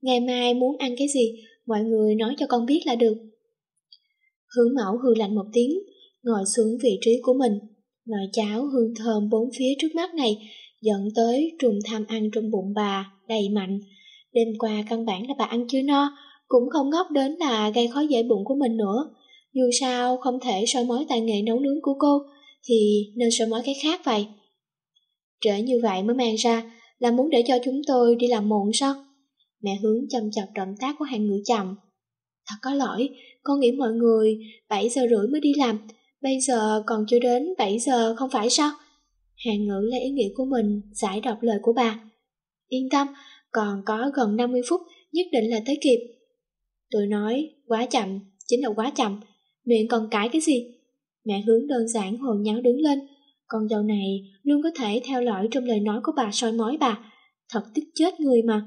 Ngày mai muốn ăn cái gì, mọi người nói cho con biết là được. Hướng Mẫu hừ lạnh một tiếng, ngồi xuống vị trí của mình. Nồi cháo hương thơm bốn phía trước mắt này dẫn tới trùng tham ăn trong bụng bà đầy mạnh. Đêm qua căn bản là bà ăn chưa no, cũng không ngốc đến là gây khó dễ bụng của mình nữa. Dù sao không thể soi mói tài nghệ nấu nướng của cô, thì nên soi mói cái khác vậy. Trễ như vậy mới mang ra, là muốn để cho chúng tôi đi làm muộn sao? Mẹ Hướng chăm chọc động tác của Hàng Ngữ chậm. Thật có lỗi, con nghĩ mọi người 7 giờ rưỡi mới đi làm, bây giờ còn chưa đến 7 giờ không phải sao? Hàng Ngữ lấy ý nghĩa của mình giải đọc lời của bà. Yên tâm, còn có gần 50 phút, nhất định là tới kịp. Tôi nói, quá chậm, chính là quá chậm, miệng còn cãi cái gì? Mẹ Hướng đơn giản hồ nháo đứng lên, con dâu này luôn có thể theo lõi trong lời nói của bà soi mói bà, thật tức chết người mà.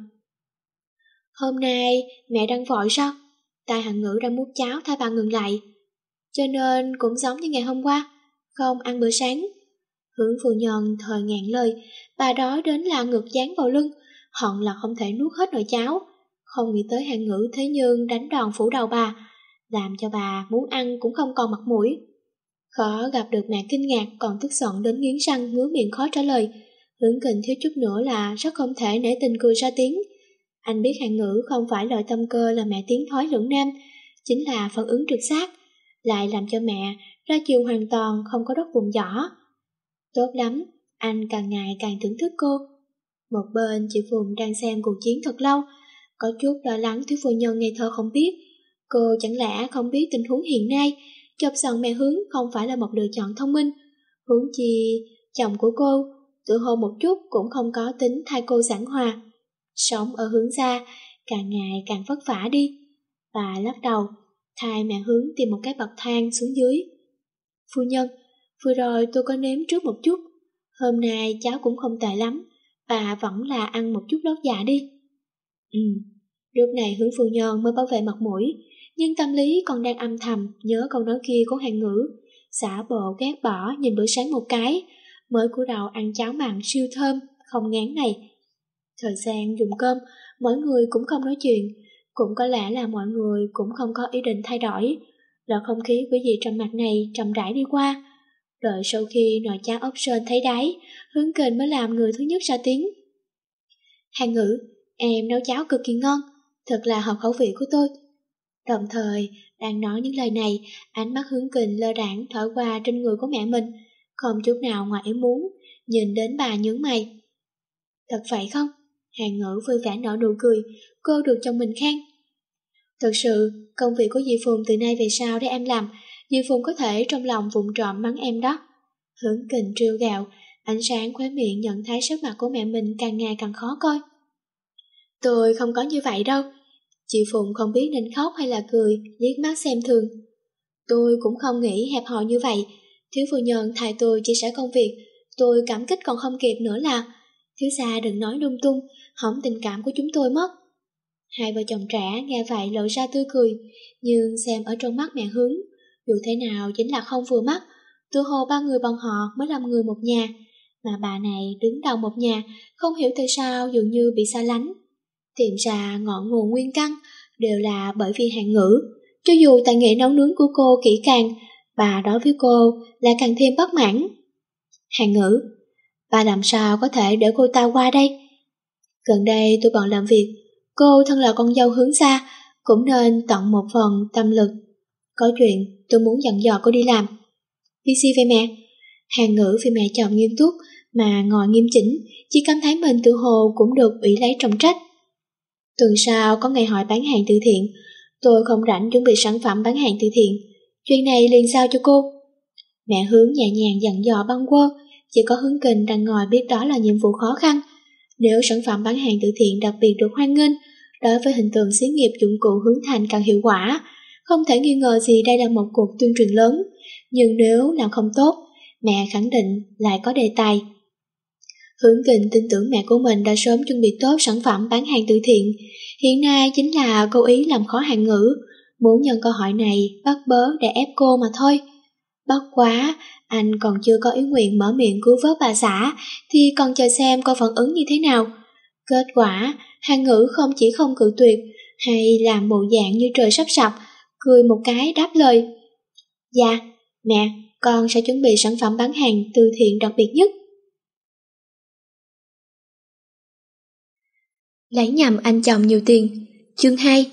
Hôm nay mẹ đang vội sao? Tai Hàng Ngữ đang múc cháo thay bà ngừng lại. Cho nên cũng giống như ngày hôm qua, không ăn bữa sáng. Hướng phu nhân thời ngạn lời, bà đói đến là ngực dán vào lưng, hận là không thể nuốt hết nồi cháo. Không nghĩ tới Hàng Ngữ thế nhưng đánh đòn phủ đầu bà, làm cho bà muốn ăn cũng không còn mặt mũi. Khó gặp được mẹ kinh ngạc còn tức giận đến nghiến răng ngứa miệng khó trả lời. Hướng Kình thiếu chút nữa là rất không thể nể tình cười ra tiếng. Anh biết Hàng Ngữ không phải lời tâm cơ là mẹ tiến thoái lưỡng nam, chính là phản ứng trực giác, lại làm cho mẹ ra chiều hoàn toàn không có đất vùng võ. Tốt lắm, anh càng ngày càng thưởng thức cô. Một bên chị Phùng đang xem cuộc chiến thật lâu, có chút lo lắng thiếu phu nhân ngây thơ không biết. Cô chẳng lẽ không biết tình huống hiện nay, chọc giận mẹ Hướng không phải là một lựa chọn thông minh. Huống chi, chồng của cô, tự hồ một chút cũng không có tính thay cô giảng hòa. Sống ở Hướng gia, càng ngày càng vất vả đi. Bà lắc đầu, thay mẹ Hướng tìm một cái bậc thang xuống dưới. Phu nhân, vừa rồi tôi có nếm trước một chút, hôm nay cháu cũng không tệ lắm, bà vẫn là ăn một chút lót dạ đi. Lúc này Hướng phu nhân mới bảo vệ mặt mũi, nhưng tâm lý còn đang âm thầm nhớ câu nói kia của Hàng Ngữ, xả bộ ghét bỏ nhìn bữa sáng một cái, mới cúi đầu ăn cháo mặn siêu thơm, không ngán này. Thời gian dùng cơm, mỗi người cũng không nói chuyện, cũng có lẽ là mọi người cũng không có ý định thay đổi. Loại không khí quỷ dị trầm mặc này chậm rãi đi qua. Đợi sau khi nồi cháo ốc sên thấy đáy, Hướng Kình mới làm người thứ nhất ra tiếng. Hàng Ngữ, em nấu cháo cực kỳ ngon, thật là hợp khẩu vị của tôi. Đồng thời, đang nói những lời này, ánh mắt Hướng Kình lơ đãng thổi qua trên người của mẹ mình, không chút nào ngoài ý muốn, nhìn đến bà nhướng mày. Thật vậy không? Hàng Ngữ vui vẻ nở nụ cười, cô được chồng mình khen. Thật sự, công việc của dì Phùng từ nay về sau để em làm, dì Phùng có thể trong lòng vụng trộm mắng em đó. Hướng Kình trêu gạo, ánh sáng khóe miệng nhận thấy sắc mặt của mẹ mình càng ngày càng khó coi. Tôi không có như vậy đâu. Chị Phụng không biết nên khóc hay là cười, liếc mắt xem thường. Tôi cũng không nghĩ hẹp hòi như vậy. Thiếu phu nhân thay tôi chia sẻ công việc, tôi cảm kích còn không kịp nữa là. Thiếu gia đừng nói lung tung, hỏng tình cảm của chúng tôi mất. Hai vợ chồng trẻ nghe vậy lộ ra tươi cười, nhưng xem ở trong mắt mẹ Hướng, dù thế nào chính là không vừa mắt. Tự hồ ba người bọn họ mới làm người một nhà, mà bà này đứng đầu một nhà, không hiểu tại sao dường như bị xa lánh. Tìm ra ngọn nguồn nguyên căn đều là bởi vì Hàng Ngữ. Cho dù tài nghệ nấu nướng của cô kỹ càng, bà đối với cô lại càng thêm bất mãn. Hàng Ngữ, bà làm sao có thể để cô ta qua đây? Gần đây tôi bận làm việc, cô thân là con dâu Hướng gia, cũng nên tận một phần tâm lực. Có chuyện tôi muốn dặn dò cô đi làm. Việc gì vậy mẹ? Hàng Ngữ vì mẹ chồng nghiêm túc mà ngồi nghiêm chỉnh, chỉ cảm thấy mình tự hồ cũng được ủy lấy trọng trách. Tuần sau có ngày hội bán hàng từ thiện, tôi không rảnh chuẩn bị sản phẩm bán hàng từ thiện, chuyện này liền giao cho cô. Mẹ Hướng nhẹ nhàng dặn dò bâng quơ, chỉ có Hướng Kình đang ngồi biết đó là nhiệm vụ khó khăn. Nếu sản phẩm bán hàng từ thiện đặc biệt được hoan nghênh, đối với hình tượng xí nghiệp dụng cụ Hướng Thành càng hiệu quả, không thể nghi ngờ gì đây là một cuộc tuyên truyền lớn. Nhưng nếu làm không tốt, mẹ khẳng định lại có đề tài. Hướng Kình tin tưởng mẹ của mình đã sớm chuẩn bị tốt sản phẩm bán hàng từ thiện, hiện nay chính là cố ý làm khó Hàng Ngữ, muốn nhân cơ hội này bắt bớ để ép cô mà thôi. Bất quá, anh còn chưa có ý nguyện mở miệng cứu vớt bà xã, thì còn chờ xem cô phản ứng như thế nào. Kết quả, Hàng Ngữ không chỉ không cự tuyệt, hay làm bộ dạng như trời sắp sập, cười một cái đáp lời. Dạ, mẹ, con sẽ chuẩn bị sản phẩm bán hàng từ thiện đặc biệt nhất. Lấy nhầm anh chồng nhiều tiền. Chương 2.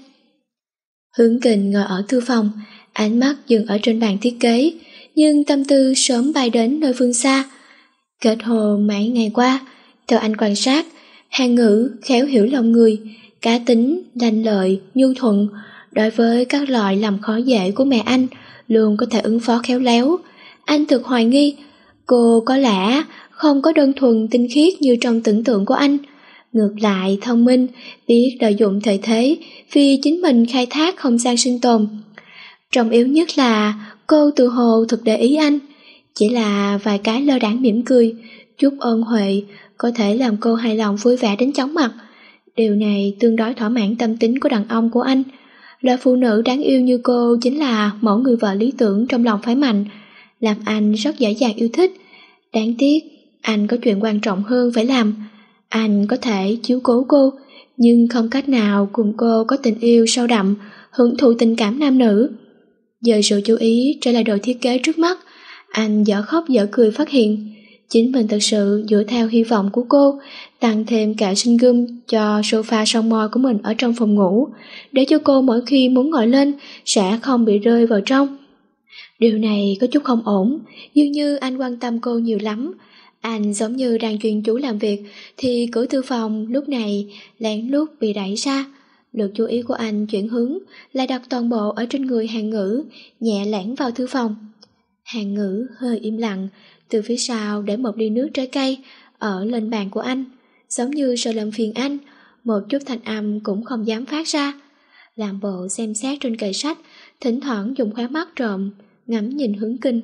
Hướng Kình ngồi ở thư phòng, ánh mắt dừng ở trên bàn thiết kế, nhưng tâm tư sớm bay đến nơi phương xa. Kết hôn mấy ngày qua, theo anh quan sát, Hàng Ngữ khéo hiểu lòng người, cá tính, lanh lợi, nhu thuận, đối với các loại làm khó dễ của mẹ anh, luôn có thể ứng phó khéo léo. Anh thực hoài nghi, cô có lẽ không có đơn thuần tinh khiết như trong tưởng tượng của anh. Ngược lại thông minh, biết lợi dụng thời thế vì chính mình khai thác không gian sinh tồn. Trọng yếu nhất là cô tự hồ thực để ý anh, chỉ là vài cái lơ đãng mỉm cười, chút ân huệ có thể làm cô hài lòng vui vẻ đến chóng mặt. Điều này tương đối thỏa mãn tâm tính của đàn ông của anh. Loại phụ nữ đáng yêu như cô chính là mẫu người vợ lý tưởng trong lòng phái mạnh, làm anh rất dễ dàng yêu thích. Đáng tiếc, anh có chuyện quan trọng hơn phải làm. Anh có thể chiếu cố cô, nhưng không cách nào cùng cô có tình yêu sâu đậm, hưởng thụ tình cảm nam nữ. Dời sự chú ý trở lại đội thiết kế trước mắt, anh dở khóc dở cười phát hiện chính mình thật sự dựa theo hy vọng của cô, tăng thêm cả sinh gum cho sofa son môi của mình ở trong phòng ngủ, để cho cô mỗi khi muốn ngồi lên sẽ không bị rơi vào trong. Điều này có chút không ổn, dường như anh quan tâm cô nhiều lắm. Anh giống như đang chuyên chú làm việc, thì cửa thư phòng lúc này lén lút bị đẩy ra. Lực chú ý của anh chuyển hướng, lại đặt toàn bộ ở trên người Hàng Ngữ, nhẹ lẻn vào thư phòng. Hàng Ngữ hơi im lặng, từ phía sau để một ly nước trái cây ở lên bàn của anh, giống như sợ làm phiền anh, một chút thanh âm cũng không dám phát ra. Làm bộ xem xét trên kệ sách, thỉnh thoảng dùng khóe mắt trộm ngắm nhìn Hướng Kình.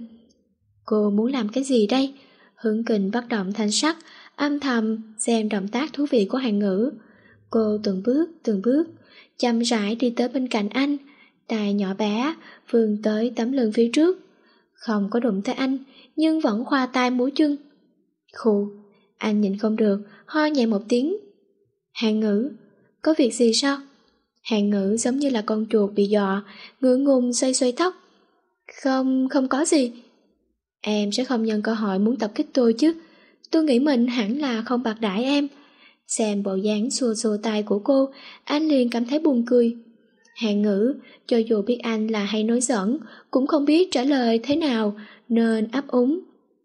Cô muốn làm cái gì đây? Hướng Kình bất động thanh sắc, âm thầm xem động tác thú vị của Hàng Ngữ. Cô từng bước chậm rãi đi tới bên cạnh anh, tay nhỏ bé vươn tới tấm lưng phía trước, không có đụng tới anh nhưng vẫn khoa tay múa chân. Khụ, anh nhịn không được ho nhẹ một tiếng. Hàng Ngữ, có việc gì sao? Hàng Ngữ giống như là con chuột bị dọa, ngượng ngùng xoay xoay tóc. Không có gì. Em sẽ không nhân cơ hội muốn tập kích tôi chứ. Tôi nghĩ mình hẳn là không bạc đãi em. Xem bộ dáng xua xua tay của cô, anh liền cảm thấy buồn cười. Hàng Ngữ, cho dù biết anh là hay nói giỡn, cũng không biết trả lời thế nào, nên ấp úng.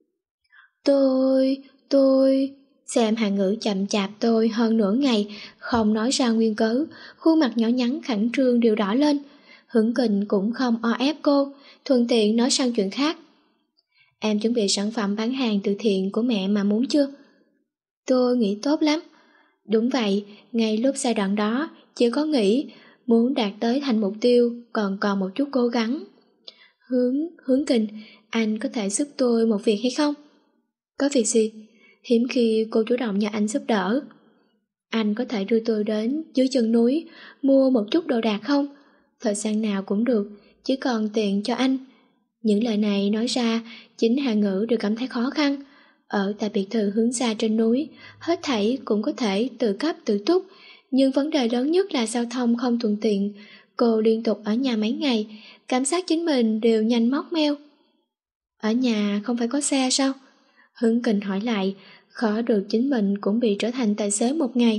Tôi... Xem Hàng Ngữ chậm chạp tôi hơn nửa ngày, không nói ra nguyên cớ, khuôn mặt nhỏ nhắn khẩn trương đều đỏ lên. Hướng Kình cũng không o ép cô, thuận tiện nói sang chuyện khác. Em chuẩn bị sản phẩm bán hàng từ thiện của mẹ mà muốn chưa? Tôi nghĩ tốt lắm. Đúng vậy, ngay lúc giai đoạn đó, chỉ có nghĩ muốn đạt tới thành mục tiêu còn một chút cố gắng. Hướng Kình, anh có thể giúp tôi một việc hay không? Có việc gì? Hiếm khi cô chủ động nhờ anh giúp đỡ. Anh có thể đưa tôi đến dưới chân núi, mua một chút đồ đạc không? Thời gian nào cũng được, chỉ còn tiện cho anh. Những lời này nói ra, chính Hà Ngữ đều cảm thấy khó khăn. Ở tại biệt thự hướng xa trên núi, hết thảy cũng có thể tự cấp tự túc, nhưng vấn đề lớn nhất là giao thông không thuận tiện. Cô liên tục ở nhà mấy ngày, cảm giác chính mình đều nhanh móc meo. Ở nhà không phải có xe sao? Hướng Kình hỏi lại, khó được chính mình cũng bị trở thành tài xế một ngày.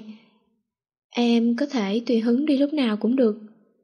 Em có thể tùy hứng đi lúc nào cũng được.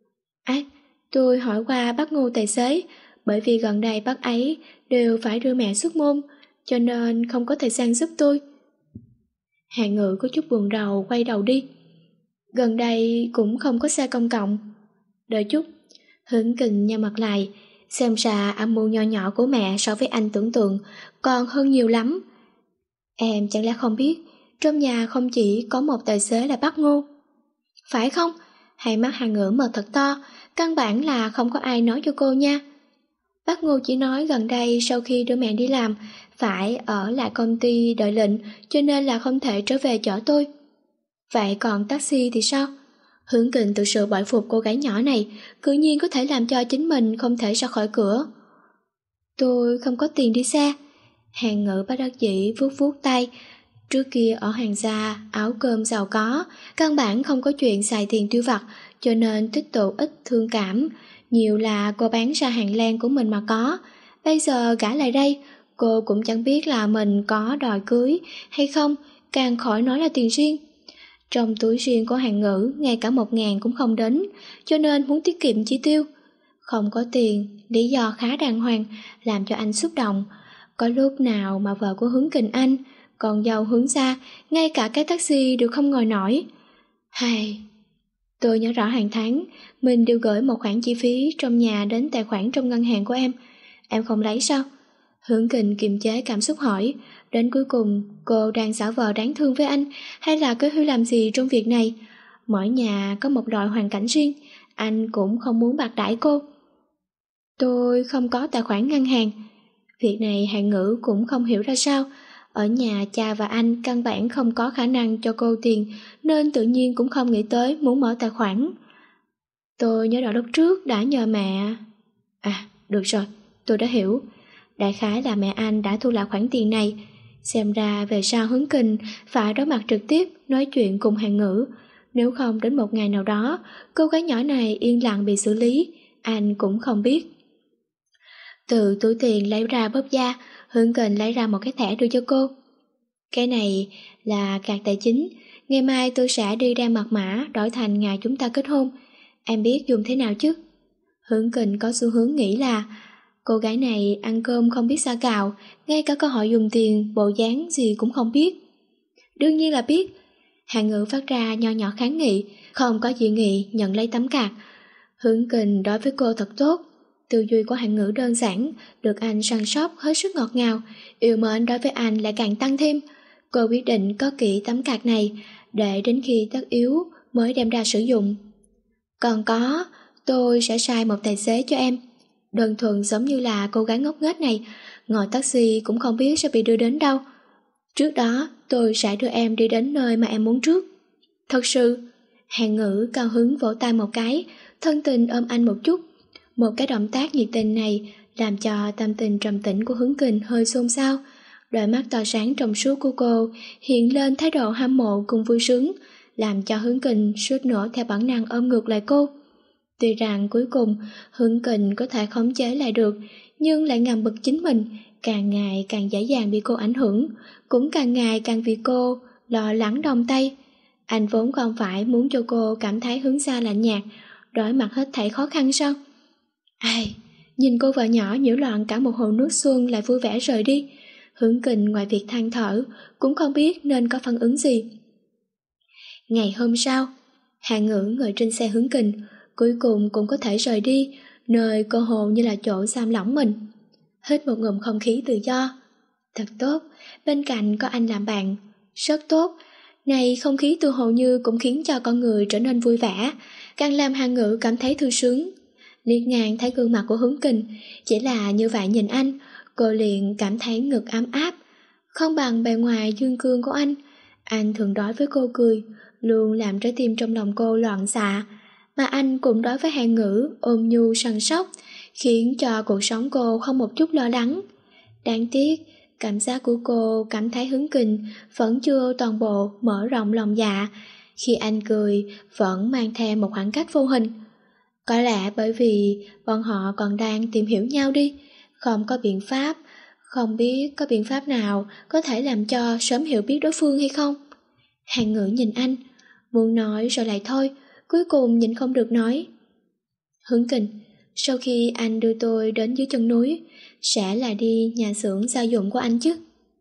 Tôi hỏi qua bác Ngô tài xế, bởi vì gần đây bác ấy đều phải đưa mẹ xuất môn, cho nên không có thời gian giúp tôi. Hà Ngự có chút buồn rầu quay đầu đi. Gần đây cũng không có xe công cộng. Đợi chút. Hướng Kình nhăn mặt lại, xem ra âm mưu nho nhỏ của mẹ so với anh tưởng tượng còn hơn nhiều lắm. Em chẳng lẽ không biết trong nhà không chỉ có một tài xế là bác Ngô, phải không? Hai mắt Hà Ngữ mở thật to, căn bản là không có ai nói cho cô nha. Bác Ngô chỉ nói gần đây sau khi đưa mẹ đi làm phải ở lại công ty đợi lệnh, cho nên là không thể trở về chở tôi. Vậy còn taxi thì sao? Hướng Kình thực sự bội phục cô gái nhỏ này, cư nhiên có thể làm cho chính mình không thể ra khỏi cửa. Tôi không có tiền đi xe. Hàng Ngữ bất đắc dĩ vuốt vuốt tay, Trước kia ở hàng xa, áo cơm giàu có, căn bản không có chuyện xài tiền tiêu vặt, cho nên tích tụ ít thương cảm, nhiều là cô bán ra hàng len của mình mà có. Bây giờ gả lại đây, cô cũng chẳng biết là mình có đòi cưới hay không, càng khỏi nói là tiền riêng. Trong túi riêng của Hàng Ngữ ngay cả 1.000 cũng không đến, cho nên muốn tiết kiệm chi tiêu. Không có tiền, lý do khá đàng hoàng, làm cho anh xúc động. Có lúc nào mà vợ của Hướng Kình Anh, còn dâu Hướng Gia, ngay cả cái taxi đều không ngồi nổi. Hay, tôi nhớ rõ hàng tháng mình đều gửi một khoản chi phí trong nhà đến tài khoản trong ngân hàng của em không lấy sao? Hướng Kình kiềm chế cảm xúc hỏi, đến cuối cùng cô đang giả vờ đáng thương với anh hay là có hiểu làm gì trong việc này? Mỗi nhà có một loại hoàn cảnh riêng, anh cũng không muốn bạc đãi cô. Tôi không có tài khoản ngân hàng. Việc này Hàng Ngữ cũng không hiểu ra sao. Ở nhà cha và anh căn bản không có khả năng cho cô tiền, nên tự nhiên cũng không nghĩ tới muốn mở tài khoản. Tôi nhớ rõ lúc trước đã nhờ mẹ. À, được rồi, tôi đã hiểu. Đại khái là mẹ anh đã thu lại khoản tiền này. Xem ra về sau Hướng Kình phải đối mặt trực tiếp nói chuyện cùng Hàng Ngữ. Nếu không đến một ngày nào đó cô gái nhỏ này yên lặng bị xử lý, anh cũng không biết. Từ túi tiền lấy ra bóp da, Hướng Kình lấy ra một cái thẻ đưa cho cô. Cái này là card tài chính, ngày mai tôi sẽ đi ra mật mã đổi thành ngày chúng ta kết hôn. Em biết dùng thế nào chứ? Hướng Kình có xu hướng nghĩ là cô gái này ăn cơm không biết xa cào, ngay cả cơ hội dùng tiền, bộ dáng gì cũng không biết. Đương nhiên là biết. Hàng Ngữ phát ra nho nhỏ kháng nghị, không có dị nghị nhận lấy tấm card. Hướng Kình đối với cô thật tốt. Tư duy của Hàng Ngữ đơn giản, được anh săn sóc hết sức ngọt ngào, yêu mến đối với anh lại càng tăng thêm. Cô quyết định có kỹ tấm card này, để đến khi tất yếu mới đem ra sử dụng. Còn có, tôi sẽ sai một tài xế cho em. Đơn thuần giống như là cô gái ngốc nghếch này, ngồi taxi cũng không biết sẽ bị đưa đến đâu. Trước đó, tôi sẽ đưa em đi đến nơi mà em muốn trước. Thật sự, Hàng Ngữ cao hứng vỗ tay một cái, thân tình ôm anh một chút. Một cái động tác nhiệt tình này làm cho tâm tình trầm tĩnh của Hướng Kình hơi xôn xao. Đôi mắt to sáng trong suốt của cô hiện lên thái độ hâm mộ cùng vui sướng, làm cho Hướng Kình suýt nữa theo bản năng ôm ngược lại cô. Tuy rằng cuối cùng Hướng Kình có thể khống chế lại được, nhưng lại ngầm bực chính mình, càng ngày càng dễ dàng bị cô ảnh hưởng, cũng càng ngày càng vì cô lo lắng đong tay. Anh vốn không phải muốn cho cô cảm thấy Hướng Gia lạnh nhạt, đối mặt hết thảy khó khăn sao? Ai, nhìn cô vợ nhỏ nhiễu loạn cả một hồ nước xuân lại vui vẻ rời đi. Hướng Kình ngoài việc than thở cũng không biết nên có phản ứng gì. Ngày hôm sau, Hàng Ngữ ngồi trên xe Hướng Kình, cuối cùng cũng có thể rời đi, nơi cơ hồ như là chỗ giam lỏng mình. Hít một ngụm không khí tự do. Thật tốt, bên cạnh có anh làm bạn. Rất tốt, này không khí tự hồ như cũng khiến cho con người trở nên vui vẻ, càng làm Hàng Ngữ cảm thấy thư sướng. Liếc ngang thấy gương mặt của Hướng Kình, chỉ là như vậy nhìn anh, cô liền cảm thấy ngực ấm áp. Không bằng bề ngoài dương cương của anh thường đối với cô cười, luôn làm trái tim trong lòng cô loạn xạ. Mà anh cũng đối với Hàng Ngữ ôm nhu săn sóc, khiến cho cuộc sống cô không một chút lo lắng. Đáng tiếc, cảm giác của cô cảm thấy Hướng Kình vẫn chưa toàn bộ mở rộng lòng dạ. Khi anh cười, vẫn mang theo một khoảng cách vô hình. Có lẽ bởi vì bọn họ còn đang tìm hiểu nhau đi, không có biện pháp, không biết có biện pháp nào có thể làm cho sớm hiểu biết đối phương hay không. Hàng Ngữ nhìn anh, muốn nói rồi lại thôi, cuối cùng nhịn không được nói. Hướng Kình, sau khi anh đưa tôi đến dưới chân núi, sẽ là đi nhà xưởng gia dụng của anh chứ?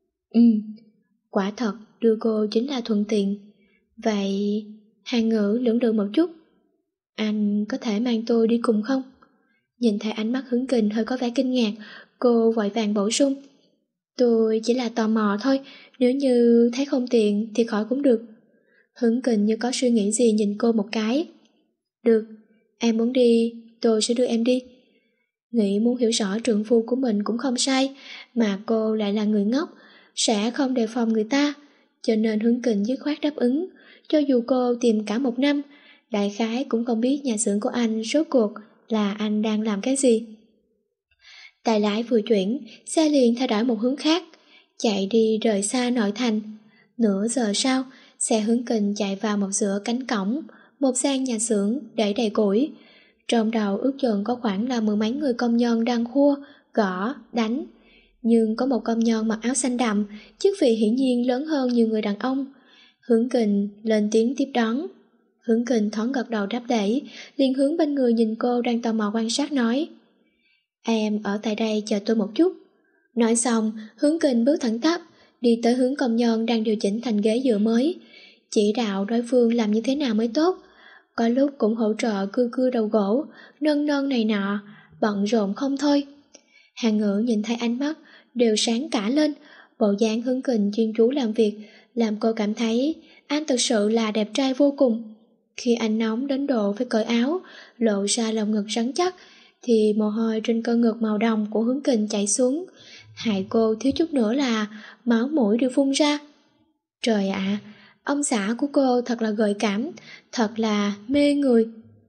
Quả thật đưa cô chính là thuận tiện. Vậy... Hàng Ngữ lưỡng lự một chút. Anh có thể mang tôi đi cùng không? Nhìn thấy ánh mắt Hướng Kình hơi có vẻ kinh ngạc, cô vội vàng bổ sung. Tôi chỉ là tò mò thôi, nếu như thấy không tiện thì khỏi cũng được. Hướng Kình như có suy nghĩ gì nhìn cô một cái. Được, em muốn đi, tôi sẽ đưa em đi. Nghĩ muốn hiểu rõ trượng phu của mình cũng không sai, mà cô lại là người ngốc, sẽ không đề phòng người ta. Cho nên Hướng Kình dứt khoát đáp ứng, cho dù cô tìm cả một năm, đại khái cũng không biết nhà xưởng của anh rốt cuộc là anh đang làm cái gì. Tay lái vừa chuyển, xe liền thay đổi một hướng khác, chạy đi rời xa nội thành. Nửa giờ sau, xe Hướng Kình chạy vào một giữa cánh cổng, một gian nhà xưởng để đầy củi. Trong đầu ước chừng có khoảng là mười mấy người công nhân đang khua, gõ, đánh. Nhưng có một công nhân mặc áo xanh đậm, chức vị hiển nhiên lớn hơn nhiều người đàn ông. Hướng Kình lên tiếng tiếp đón. Hướng Kình thoáng gật đầu đáp lễ, liền hướng bên người nhìn cô đang tò mò quan sát nói: Em ở tại đây chờ tôi một chút. Nói xong, Hướng Kình bước thẳng tắp, đi tới hướng công nhân đang điều chỉnh thành ghế dựa mới, chỉ đạo đối phương làm như thế nào mới tốt. Có lúc cũng hỗ trợ cưa cưa đầu gỗ, nâng nâng này nọ, bận rộn không thôi. Hàng Ngữ nhìn thấy ánh mắt đều sáng cả lên, bộ dáng Hướng Kình chuyên chú làm việc làm cô cảm thấy anh thực sự là đẹp trai vô cùng. Khi anh nóng đến độ phải cởi áo, lộ ra lồng ngực rắn chắc, thì mồ hôi trên cơ ngực màu đồng của Hướng Kình chảy xuống, hại cô thiếu chút nữa là máu mũi đều phun ra. Trời ạ, ông xã của cô thật là gợi cảm, thật là mê người.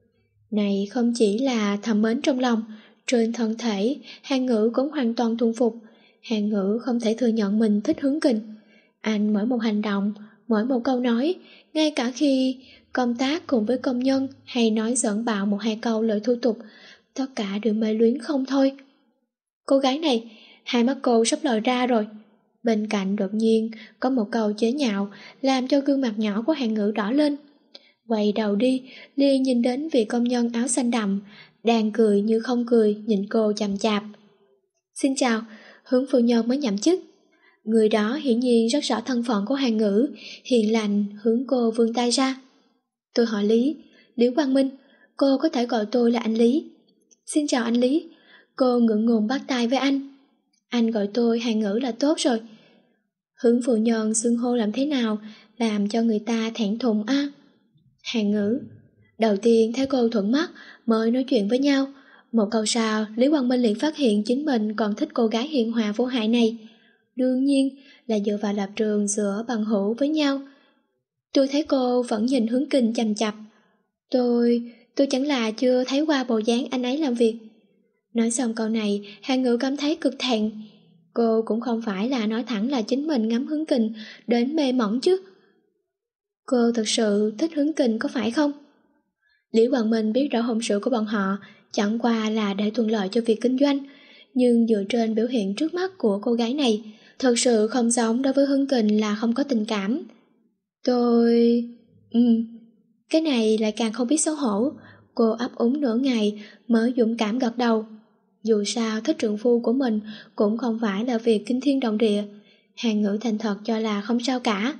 Này không chỉ là thầm mến trong lòng, trên thân thể, Hàng Ngữ cũng hoàn toàn thuần phục. Hàng Ngữ không thể thừa nhận mình thích Hướng Kình. Anh mỗi một hành động, mỗi một câu nói, ngay cả khi công tác cùng với công nhân hay nói giỡn bạo một hai câu lời thô tục, tất cả đều mê luyến không thôi. Cô gái này, hai mắt cô sắp lòi ra rồi. Bên cạnh đột nhiên có một câu chế nhạo làm cho gương mặt nhỏ của Hàng Ngữ đỏ lên. Quay đầu đi, liền nhìn đến vị công nhân áo xanh đậm đang cười như không cười nhìn cô chằm chạp. Xin chào, Hướng phu nhân mới nhậm chức. Người đó hiển nhiên rất rõ thân phận của Hàng Ngữ, hiền lành hướng cô vươn tay ra. Tôi họ Lý, Lý Quang Minh, cô có thể gọi tôi là anh Lý. Xin chào anh Lý. Cô ngượng ngùng bắt tay với anh. Anh gọi tôi Hàng Ngữ là tốt rồi. Hướng phụ nhân xưng hô làm thế nào làm cho người ta thẹn thùng á. Hàng Ngữ. Đầu tiên thấy cô thuận mắt mới nói chuyện với nhau. Một câu sau, Lý Quang Minh liền phát hiện chính mình còn thích cô gái hiền hòa vô hại này. Đương nhiên là dựa vào lập trường giữa bằng hữu với nhau. Tôi thấy cô vẫn nhìn Hướng Kình chằm chặp. Tôi chẳng là chưa thấy qua bộ dáng anh ấy làm việc. Nói xong câu này, Hàng Ngữ cảm thấy cực thẹn. Cô cũng không phải là nói thẳng là chính mình ngắm Hướng Kình đến mê mẩn chứ. Cô thực sự thích Hướng Kình có phải không? Lý Quang Minh biết rõ hôn sự của bọn họ chẳng qua là để thuận lợi cho việc kinh doanh, nhưng dựa trên biểu hiện trước mắt của cô gái này, thật sự không giống đối với Hướng Kình là không có tình cảm. Tôi... Cái này lại càng không biết xấu hổ. Cô ấp úng nửa ngày mới dũng cảm gật đầu. Dù sao thích trượng phu của mình cũng không phải là việc kinh thiên động địa. Hàng Ngữ thành thật cho là không sao cả.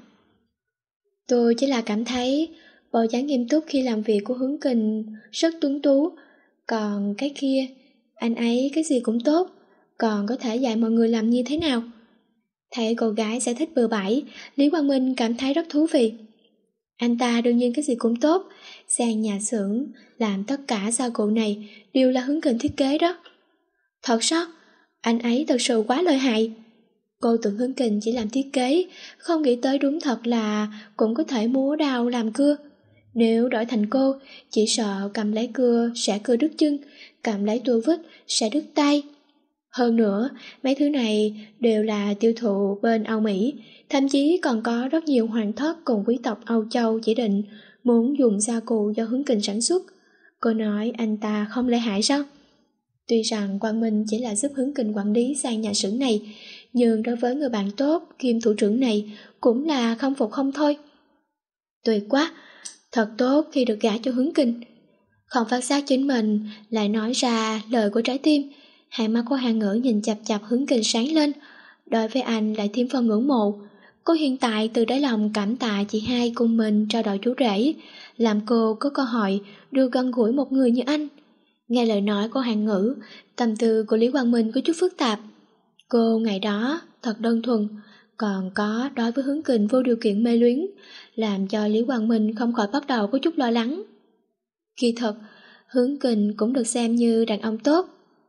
Tôi chỉ là cảm thấy bộ dáng nghiêm túc khi làm việc của Hướng Kình rất tuấn tú. Còn cái kia, anh ấy cái gì cũng tốt, còn có thể dạy mọi người làm như thế nào. Thấy cô gái sẽ thích bừa bãi, Lý Quang Minh cảm thấy rất thú vị. Anh ta đương nhiên cái gì cũng tốt, sang nhà xưởng làm tất cả gia cụ này đều là Hướng Kình thiết kế đó. Thật sao? Anh ấy thật sự quá lợi hại. Cô tưởng Hướng Kình chỉ làm thiết kế, không nghĩ tới đúng thật là cũng có thể múa đao làm cưa. Nếu đổi thành cô, chỉ sợ cầm lấy cưa sẽ cưa đứt chân, cầm lấy tua vít sẽ đứt tay. Hơn nữa, mấy thứ này đều là tiêu thụ bên Âu Mỹ, thậm chí còn có rất nhiều hoàng thất cùng quý tộc Âu Châu chỉ định muốn dùng gia cụ do Hướng Kình sản xuất. Cô nói anh ta không lợi hại sao? Tuy rằng Quang Minh chỉ là giúp Hướng Kình quản lý sang nhà xưởng này, nhưng đối với người bạn tốt kiêm thủ trưởng này cũng là không phục không thôi. Tuyệt quá, thật tốt khi được gả cho Hướng Kình. Không phát giác chính mình lại nói ra lời của trái tim. Hai mắt của Hàng Ngữ nhìn chằm chằm Hướng Kình sáng lên, đối với anh lại thêm phần ngưỡng mộ. Cô hiện tại từ đáy lòng cảm tạ chị hai cùng mình trao đổi chú rể, làm cô có cơ hội được gần gũi một người như anh. Nghe lời nói của Hàng Ngữ, tâm tư của Lý Quang Minh có chút phức tạp. Cô ngày đó thật đơn thuần, còn có đối với Hướng Kình vô điều kiện mê luyến, làm cho Lý Quang Minh không khỏi bắt đầu có chút lo lắng. Kỳ thật, Hướng Kình cũng được xem như đàn ông tốt.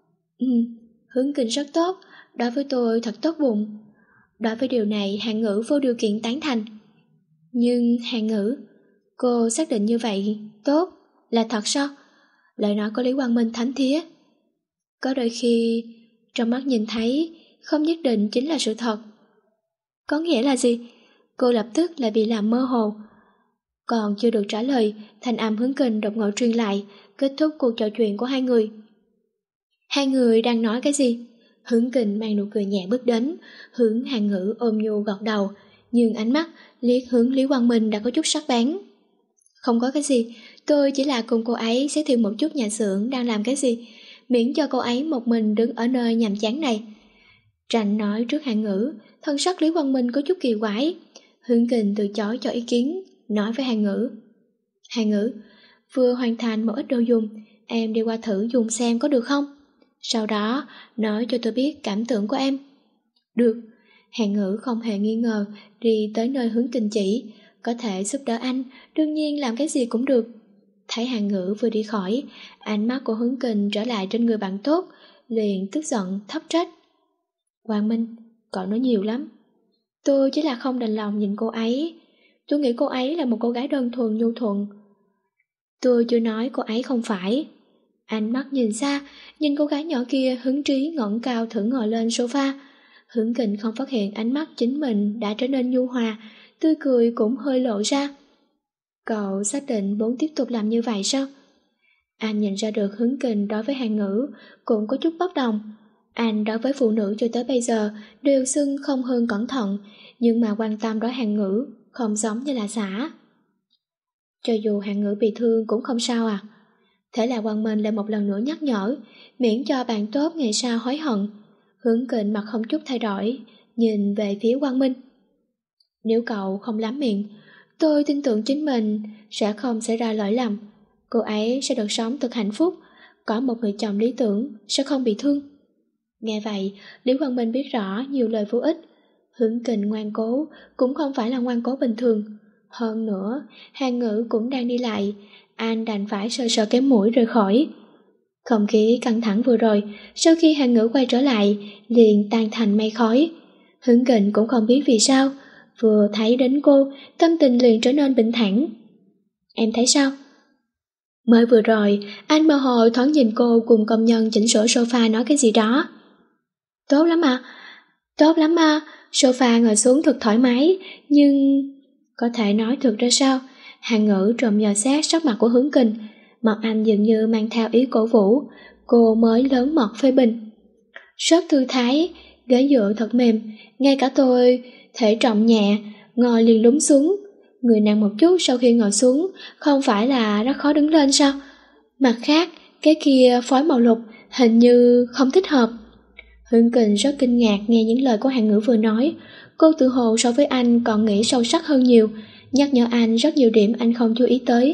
Hướng Kình rất tốt, đối với tôi thật tốt bụng. Đối với điều này Hàng Ngữ vô điều kiện tán thành. Nhưng Hàng Ngữ, cô xác định như vậy tốt là thật sao? Lời nói của Lý Quang Minh thánh thía. Có đôi khi trong mắt nhìn thấy không nhất định chính là sự thật. Có nghĩa là gì? Cô lập tức lại bị làm mơ hồ. Còn chưa được trả lời, thanh âm Hướng Kình đột ngột truyền lại, kết thúc cuộc trò chuyện của hai người. Hai người đang nói cái gì? Hướng Kình mang nụ cười nhẹ bước đến, hướng Hàn Ngữ ôm nhu gật đầu, nhưng ánh mắt liếc hướng Lý Quang Minh đã có chút sắc bén. Không có cái gì, tôi chỉ là cùng cô ấy sẽ thử một chút nhà xưởng đang làm cái gì, miễn cho cô ấy một mình đứng ở nơi nhàm chán này. Tranh nói trước Hàn Ngữ, thân sắc Lý Quang Minh có chút kỳ quái. Hướng Kình từ chối cho ý kiến, nói với Hàn Ngữ. Hàn Ngữ, vừa hoàn thành một ít đồ dùng, em đi qua thử dùng xem có được không? Sau đó, nói cho tôi biết cảm tưởng của em. Được. Hàn Ngữ không hề nghi ngờ, đi tới nơi Hướng Kình chỉ, có thể giúp đỡ anh, đương nhiên làm cái gì cũng được. Thấy Hàn Ngữ vừa đi khỏi, ánh mắt của Hướng Kình trở lại trên người bạn tốt, liền tức giận thấp trách. Quang Minh, cậu nói nhiều lắm. Tôi chỉ là không đành lòng nhìn cô ấy. Tôi nghĩ cô ấy là một cô gái đơn thuần nhu thuận. Tôi chưa nói cô ấy không phải. Ánh mắt nhìn xa, nhìn cô gái nhỏ kia hứng trí ngẩng cao thử ngồi lên sofa. Hướng Kình không phát hiện ánh mắt chính mình đã trở nên nhu hòa, tươi cười cũng hơi lộ ra. Cậu xác định muốn tiếp tục làm như vậy sao? Anh nhìn ra được Hướng Kình đối với Hàn Ngữ cũng có chút bất đồng. Anh đối với phụ nữ cho tới bây giờ đều xưng không hơn cẩn thận, nhưng mà quan tâm đối Hàn Ngữ không giống như là xã. Cho dù Hàn Ngữ bị thương cũng không sao à? Thế là Quang Minh lại một lần nữa nhắc nhở, miễn cho bạn tốt ngày sau hối hận. Hướng Kình mặt không chút thay đổi, nhìn về phía Quang Minh. Nếu cậu không lắm miệng, tôi tin tưởng chính mình sẽ không xảy ra lỗi lầm. Cô ấy sẽ được sống thật hạnh phúc, có một người chồng lý tưởng, sẽ không bị thương. Nghe vậy, Lý Quang Minh biết rõ nhiều lời vô ích. Hướng Kình ngoan cố cũng không phải là ngoan cố bình thường. Hơn nữa, Hàn Ngữ cũng đang đi lại, anh đành phải sờ sờ cái mũi rời khỏi. Không khí căng thẳng vừa rồi, sau khi Hàn Ngữ quay trở lại, liền tan thành mây khói. Hướng Kình cũng không biết vì sao, vừa thấy đến cô, tâm tình liền trở nên bình thản. Em thấy sao? Mới vừa rồi, anh mơ hồ thoáng nhìn cô cùng công nhân chỉnh sửa sofa nói cái gì đó. Tốt lắm à? Tốt lắm à, sofa ngồi xuống thật thoải mái, nhưng... Có thể nói thực ra sao? Hàn Ngữ trộm dò xét sắc mặt của Hướng Kình, mặt anh dường như mang theo ý cổ vũ, cô mới lớn mật phê bình. Rất thư thái, ghế dựa thật mềm, ngay cả tôi, thể trọng nhẹ, ngồi liền lún xuống. Người nặng một chút sau khi ngồi xuống, không phải là rất khó đứng lên sao? Mặt khác, cái kia phối màu lục, hình như không thích hợp. Hướng Kình rất kinh ngạc nghe những lời của Hàn Ngữ vừa nói, cô tự hồ so với anh còn nghĩ sâu sắc hơn nhiều, nhắc nhở anh rất nhiều điểm anh không chú ý tới.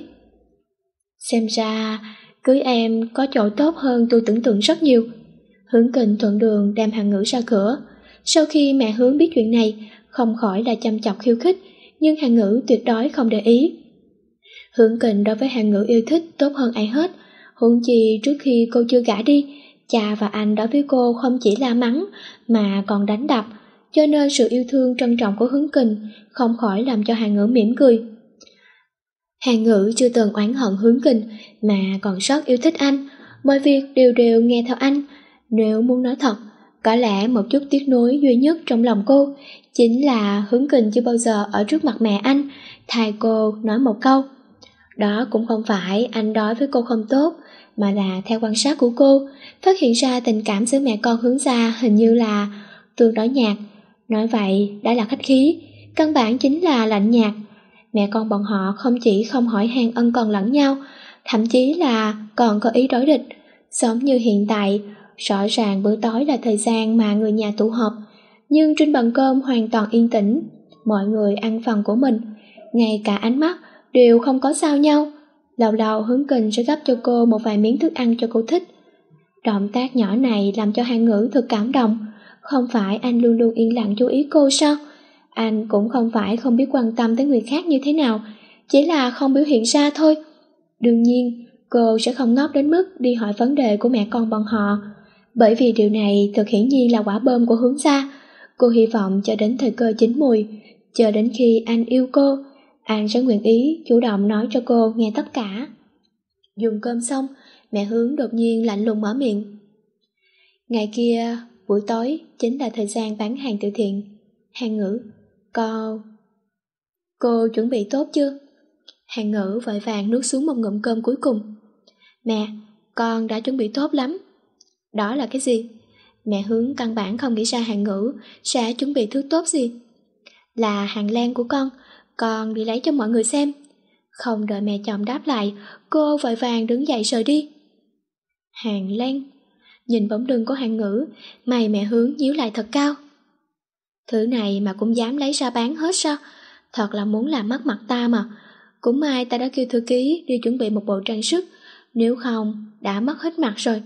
Xem ra, cưới em có chỗ tốt hơn tôi tưởng tượng rất nhiều. Hướng Kình thuận đường đem Hàn Ngữ ra cửa. Sau khi mẹ Hướng biết chuyện này, không khỏi là chăm chọc khiêu khích, nhưng Hàn Ngữ tuyệt đối không để ý. Hướng Kình đối với Hàn Ngữ yêu thích tốt hơn ai hết, huống chi trước khi cô chưa gả đi, cha và anh đối với cô không chỉ la mắng mà còn đánh đập, cho nên sự yêu thương trân trọng của Hướng Kình không khỏi làm cho Hàn Ngữ mỉm cười. Hàn Ngữ chưa từng oán hận Hướng Kình mà còn rất yêu thích anh, mọi việc đều đều nghe theo anh. Nếu muốn nói thật, có lẽ một chút tiếc nuối duy nhất trong lòng cô chính là Hướng Kình chưa bao giờ ở trước mặt mẹ anh thay cô nói một câu. Đó cũng không phải anh đối với cô không tốt, mà là theo quan sát của cô, phát hiện ra tình cảm giữa mẹ con Hướng gia hình như là tương đối nhạt. Nói vậy đã là khách khí, căn bản chính là lạnh nhạt. Mẹ con bọn họ không chỉ không hỏi han ân cần lẫn nhau, thậm chí là còn có ý đối địch. Giống như hiện tại, rõ ràng bữa tối là thời gian mà người nhà tụ họp, nhưng trên bàn cơm hoàn toàn yên tĩnh, mọi người ăn phần của mình, ngay cả ánh mắt đều không có sao nhau. Lâu lâu Hướng Kình sẽ gắp cho cô một vài miếng thức ăn cho cô thích. Động tác nhỏ này làm cho Hàn Ngữ thật cảm động. Không phải anh luôn luôn yên lặng chú ý cô sao? Anh cũng không phải không biết quan tâm tới người khác như thế nào, chỉ là không biểu hiện ra thôi. Đương nhiên, cô sẽ không ngốc đến mức đi hỏi vấn đề của mẹ con bọn họ, bởi vì điều này thực hiển nhiên là quả bom của Hướng gia. Cô hy vọng cho đến thời cơ chín mùi, chờ đến khi anh yêu cô, anh sẽ nguyện ý chủ động nói cho cô nghe tất cả. Dùng cơm xong, mẹ Hướng đột nhiên lạnh lùng mở miệng. Ngày kia, buổi tối chính là thời gian bán hàng từ thiện. Hàn Ngữ, cô... Cô chuẩn bị tốt chưa? Hàng Ngữ vội vàng nuốt xuống một ngụm cơm cuối cùng. Mẹ, con đã chuẩn bị tốt lắm. Đó là cái gì? Mẹ Hướng căn bản không nghĩ ra Hàng Ngữ sẽ chuẩn bị thứ tốt gì. Là hàng lan của con đi lấy cho mọi người xem. Không đợi mẹ chồng đáp lại, cô vội vàng đứng dậy rời đi. Hàng lan? Nhìn bóng lưng của Hàng Ngữ, mày mẹ Hướng nhíu lại thật cao. Thứ này mà cũng dám lấy ra bán hết sao? Thật là muốn làm mất mặt ta mà. Cũng may ta đã kêu thư ký đi chuẩn bị một bộ trang sức, nếu không đã mất hết mặt rồi.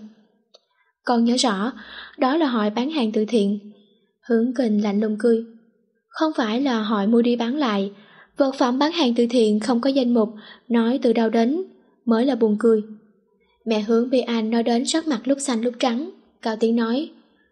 Con nhớ rõ, đó là hội bán hàng từ thiện. Hướng Kình lạnh lùng cười. Không phải là hội mua đi bán lại. Vật phẩm bán hàng từ thiện không có danh mục, nói từ đâu đến mới là buồn cười. Mẹ Hướng bị anh nói đến sắc mặt lúc xanh lúc trắng, cao tiếng nói.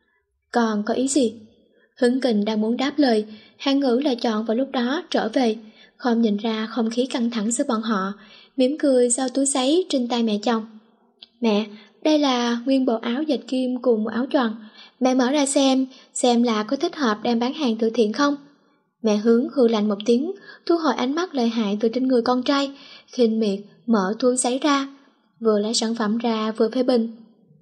Còn có ý gì? Hướng Kình đang muốn đáp lời, Hàng Ngữ lại chọn vào lúc đó trở về, không nhìn ra không khí căng thẳng giữa bọn họ, mỉm cười giao túi giấy trên tay mẹ chồng. Mẹ, đây là nguyên bộ áo dệt kim cùng một áo choàng. Mẹ mở ra xem là có thích hợp đem bán hàng từ thiện không? Mẹ Hướng hừ lạnh một tiếng, thu hồi ánh mắt lợi hại từ trên người con trai, khinh miệt mở túi giấy ra, vừa lấy sản phẩm ra vừa phê bình.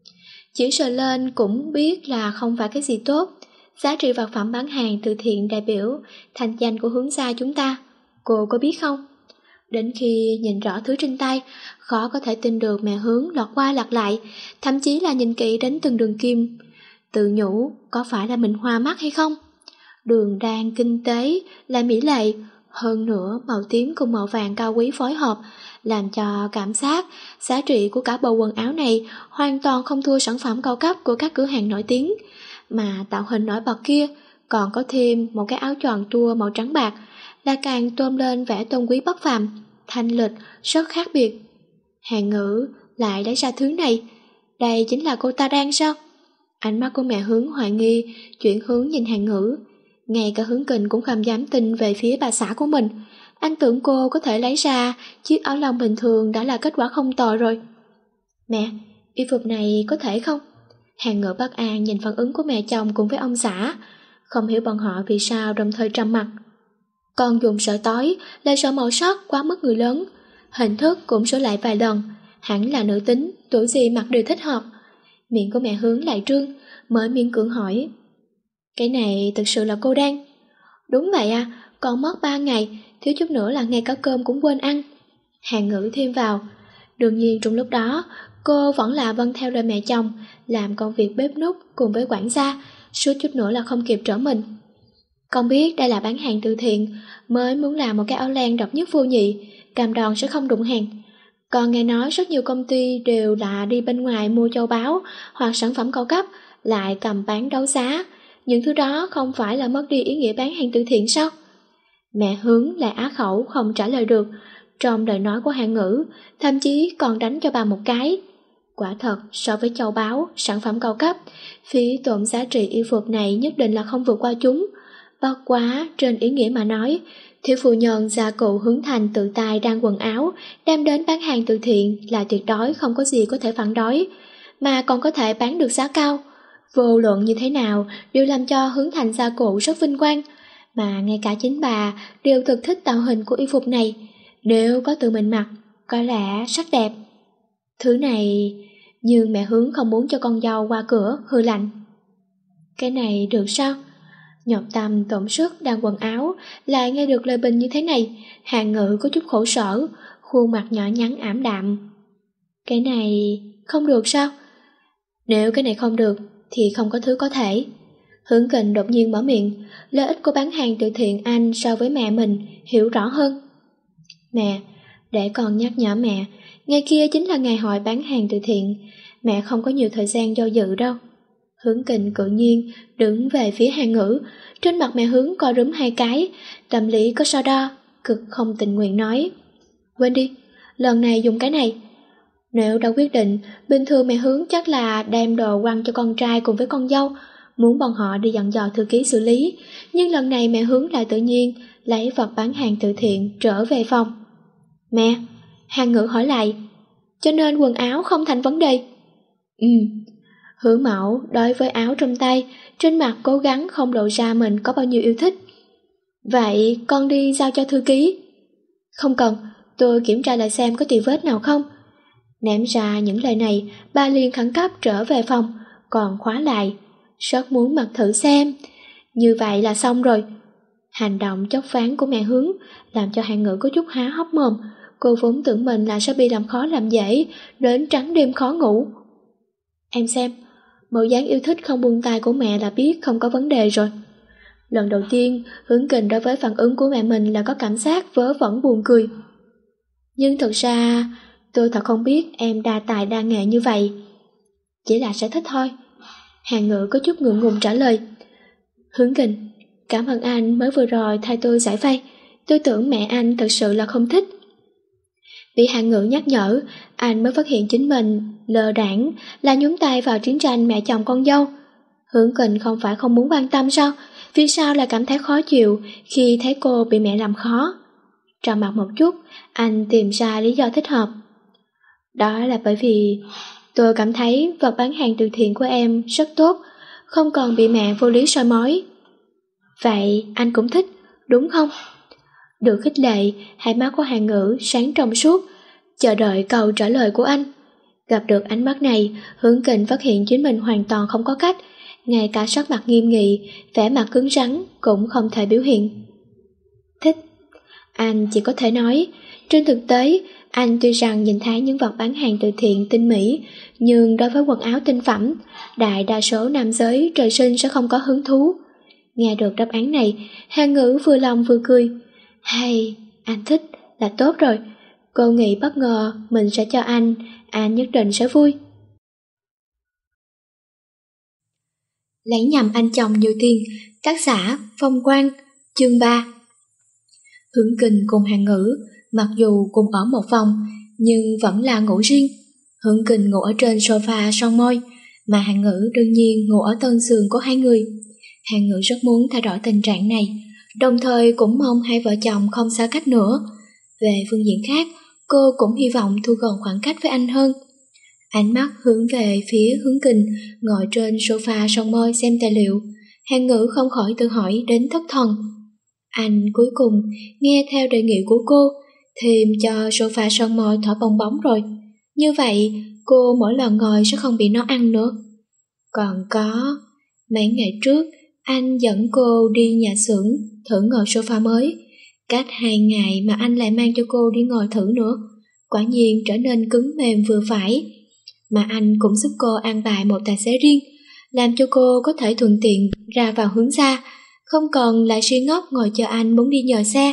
Chỉ sờ lên cũng biết là không phải cái gì tốt. Giá trị vật phẩm bán hàng từ thiện đại biểu thành danh của Hướng gia chúng ta, cô có biết không? Đến khi nhìn rõ thứ trên tay, khó có thể tin được mẹ Hướng lọt qua lật lại, thậm chí là nhìn kỹ đến từng đường kim. Tự nhủ có phải là mình hoa mắt hay không? Đường đan kinh tế là mỹ lệ, hơn nữa màu tím cùng màu vàng cao quý phối hợp, làm cho cảm giác giá trị của cả bộ quần áo này hoàn toàn không thua sản phẩm cao cấp của các cửa hàng nổi tiếng. Mà tạo hình nổi bật kia còn có thêm một cái áo choàng tua màu trắng bạc, là càng tôn lên vẻ tôn quý bất phàm, thanh lịch, rất khác biệt. Hàng Ngữ lại lấy ra thứ này, đây chính là cô ta đang sao? Ánh mắt của mẹ Hướng hoài nghi, chuyển hướng nhìn Hàng Ngữ. Ngay cả Hướng Kình cũng không dám tin về phía bà xã của mình. Anh tưởng cô có thể lấy ra chiếc áo lông bình thường đã là kết quả không tồi rồi. Mẹ, y phục này có thể không? Hàng Ngữ bất an nhìn phản ứng của mẹ chồng cùng với ông xã, không hiểu bọn họ vì sao đồng thời trầm mặc. Con dùng sợi tối, là sợi màu sắc quá mức người lớn, hình thức cũng sửa lại vài lần, hẳn là nữ tính, tuổi gì mặc đều thích hợp. Miệng của mẹ Hướng lại trương, mới miễn cưỡng hỏi. Cái này thực sự là cô đang? Đúng vậy à, còn mất 3 ngày, thiếu chút nữa là ngay cả cơm cũng quên ăn. Hàng Ngữ thêm vào. Đương nhiên trong lúc đó, cô vẫn là vâng theo lời mẹ chồng, làm công việc bếp núc cùng với quản gia, suốt chút nữa là không kịp trở mình. Con biết đây là bán hàng từ thiện, mới muốn làm một cái áo len độc nhất vô nhị, cam đoan sẽ không đụng hàng. Còn nghe nói rất nhiều công ty đều là đi bên ngoài mua châu báu hoặc sản phẩm cao cấp, lại cầm bán đấu giá. Những thứ đó không phải là mất đi ý nghĩa bán hàng từ thiện sao? Mẹ Hướng lại á khẩu không trả lời được. Trong lời nói của Hàng Ngữ, thậm chí còn đánh cho bà một cái. Quả thật, so với châu báu, sản phẩm cao cấp, phí tổn giá trị y phục này nhất định là không vượt qua chúng. Bất quá, trên ý nghĩa mà nói, thiếu phu nhân gia cụ Hướng Thành tự tay đan quần áo, đem đến bán hàng từ thiện là tuyệt đối không có gì có thể phản đối, mà còn có thể bán được giá cao. Vô luận như thế nào đều làm cho Hướng Thành gia cụ rất vinh quang, mà ngay cả chính bà đều thực thích tạo hình của y phục này. Nếu có tự mình mặc, có lẽ rất đẹp. Thứ này, nhưng mẹ Hướng không muốn cho con dâu qua cửa hư lạnh. Cái này được sao? Nhọc tâm tổn sức đan quần áo, lại nghe được lời bình như thế này, Hàng Ngữ có chút khổ sở, khuôn mặt nhỏ nhắn ảm đạm. Cái này không được sao? Nếu cái này không được, thì không có thứ có thể. Hướng Kình đột nhiên mở miệng, lợi ích của bán hàng từ thiện anh so với mẹ mình hiểu rõ hơn. Mẹ, để con nhắc nhở mẹ, ngày kia chính là ngày hội bán hàng từ thiện, mẹ không có nhiều thời gian do dự đâu. Hướng Kình tự nhiên đứng về phía Hàng Ngữ, trên mặt mẹ Hướng co rúm hai cái, tâm lý có so đo, cực không tình nguyện nói. Quên đi, lần này dùng cái này. Nếu đã quyết định, bình thường mẹ Hướng chắc là đem đồ quăng cho con trai cùng với con dâu, muốn bọn họ đi dặn dò thư ký xử lý, nhưng lần này mẹ Hướng lại tự nhiên lấy vật bán hàng từ thiện trở về phòng. Mẹ, Hàng Ngữ hỏi lại, cho nên quần áo không thành vấn đề? Hướng Mẫu đối với áo trong tay, trên mặt cố gắng không lộ ra mình có bao nhiêu yêu thích. Vậy con đi giao cho thư ký. Không cần, tôi kiểm tra lại xem có tì vết nào không. Ném ra những lời này, ba liền khẩn cấp trở về phòng, còn khóa lại. Rất muốn mặc thử xem. Như vậy là xong rồi. Hành động chốc phán của mẹ Hướng làm cho Hàng Ngữ có chút há hốc mồm. Cô vốn tưởng mình là sẽ bị làm khó làm dễ, đến trắng đêm khó ngủ. Em xem, mẫu dáng yêu thích không buông tay của mẹ là biết không có vấn đề rồi. Lần đầu tiên, Hướng Kình đối với phản ứng của mẹ mình là có cảm giác vớ vẩn buồn cười. Nhưng thực ra, tôi thật không biết em đa tài đa nghệ như vậy. Chỉ là sẽ thích thôi. Hàng Ngữ có chút ngượng ngùng trả lời. Hướng Kình, cảm ơn anh mới vừa rồi thay tôi giải vây. Tôi tưởng mẹ anh thật sự là không thích. Bị Hàng Ngữ nhắc nhở, anh mới phát hiện chính mình lơ đãng là nhúng tay vào chiến tranh mẹ chồng con dâu. Hướng Kình không phải không muốn quan tâm sao? Vì sao lại cảm thấy khó chịu khi thấy cô bị mẹ làm khó? Trầm mặc một chút, anh tìm ra lý do thích hợp. Đó là bởi vì tôi cảm thấy vật bán hàng từ thiện của em rất tốt, không còn bị mẹ vô lý soi mói. Vậy anh cũng thích, đúng không? Được khích lệ, hai mắt của Hàng Ngữ sáng trong suốt, chờ đợi câu trả lời của anh. Gặp được ánh mắt này, Hướng Kình phát hiện chính mình hoàn toàn không có cách, ngay cả sắc mặt nghiêm nghị, vẻ mặt cứng rắn cũng không thể biểu hiện. Thích. Anh chỉ có thể nói, trên thực tế, anh tuy rằng nhìn thấy những vật bán hàng từ thiện tinh mỹ, nhưng đối với quần áo tinh phẩm, đại đa số nam giới trời sinh sẽ không có hứng thú. Nghe được đáp án này, Hàng Ngữ vừa lòng vừa cười. Hay, anh thích là tốt rồi. Cô nghĩ bất ngờ mình sẽ cho anh nhất định sẽ vui. Lấy nhầm anh chồng nhiều tiền, tác giả Phong Quang, chương 3. Hướng Kình cùng Hàng Ngữ, mặc dù cùng ở một phòng, nhưng vẫn là ngủ riêng. Hướng Kình ngủ ở trên sofa son môi, mà Hàng Ngữ đương nhiên ngủ ở tân giường của hai người. Hàng Ngữ rất muốn thay đổi tình trạng này, đồng thời cũng mong hai vợ chồng không xa cách nữa. Về phương diện khác, cô cũng hy vọng thu gọn khoảng cách với anh hơn. Ánh mắt hướng về phía Hướng Kình, ngồi trên sofa son môi xem tài liệu. Hàng Ngữ không khỏi tự hỏi đến thất thần. Anh cuối cùng nghe theo đề nghị của cô, thêm cho sofa son môi thổi bong bóng rồi. Như vậy, cô mỗi lần ngồi sẽ không bị nó ăn nữa. Còn có, mấy ngày trước, anh dẫn cô đi nhà xưởng thử ngồi sofa mới. Cách 2 ngày mà anh lại mang cho cô đi ngồi thử nữa. Quả nhiên trở nên cứng mềm vừa phải. Mà anh cũng giúp cô an bài một tài xế riêng, làm cho cô có thể thuận tiện ra vào hướng ra, không còn lại si ngốc ngồi chờ anh muốn đi nhờ xe.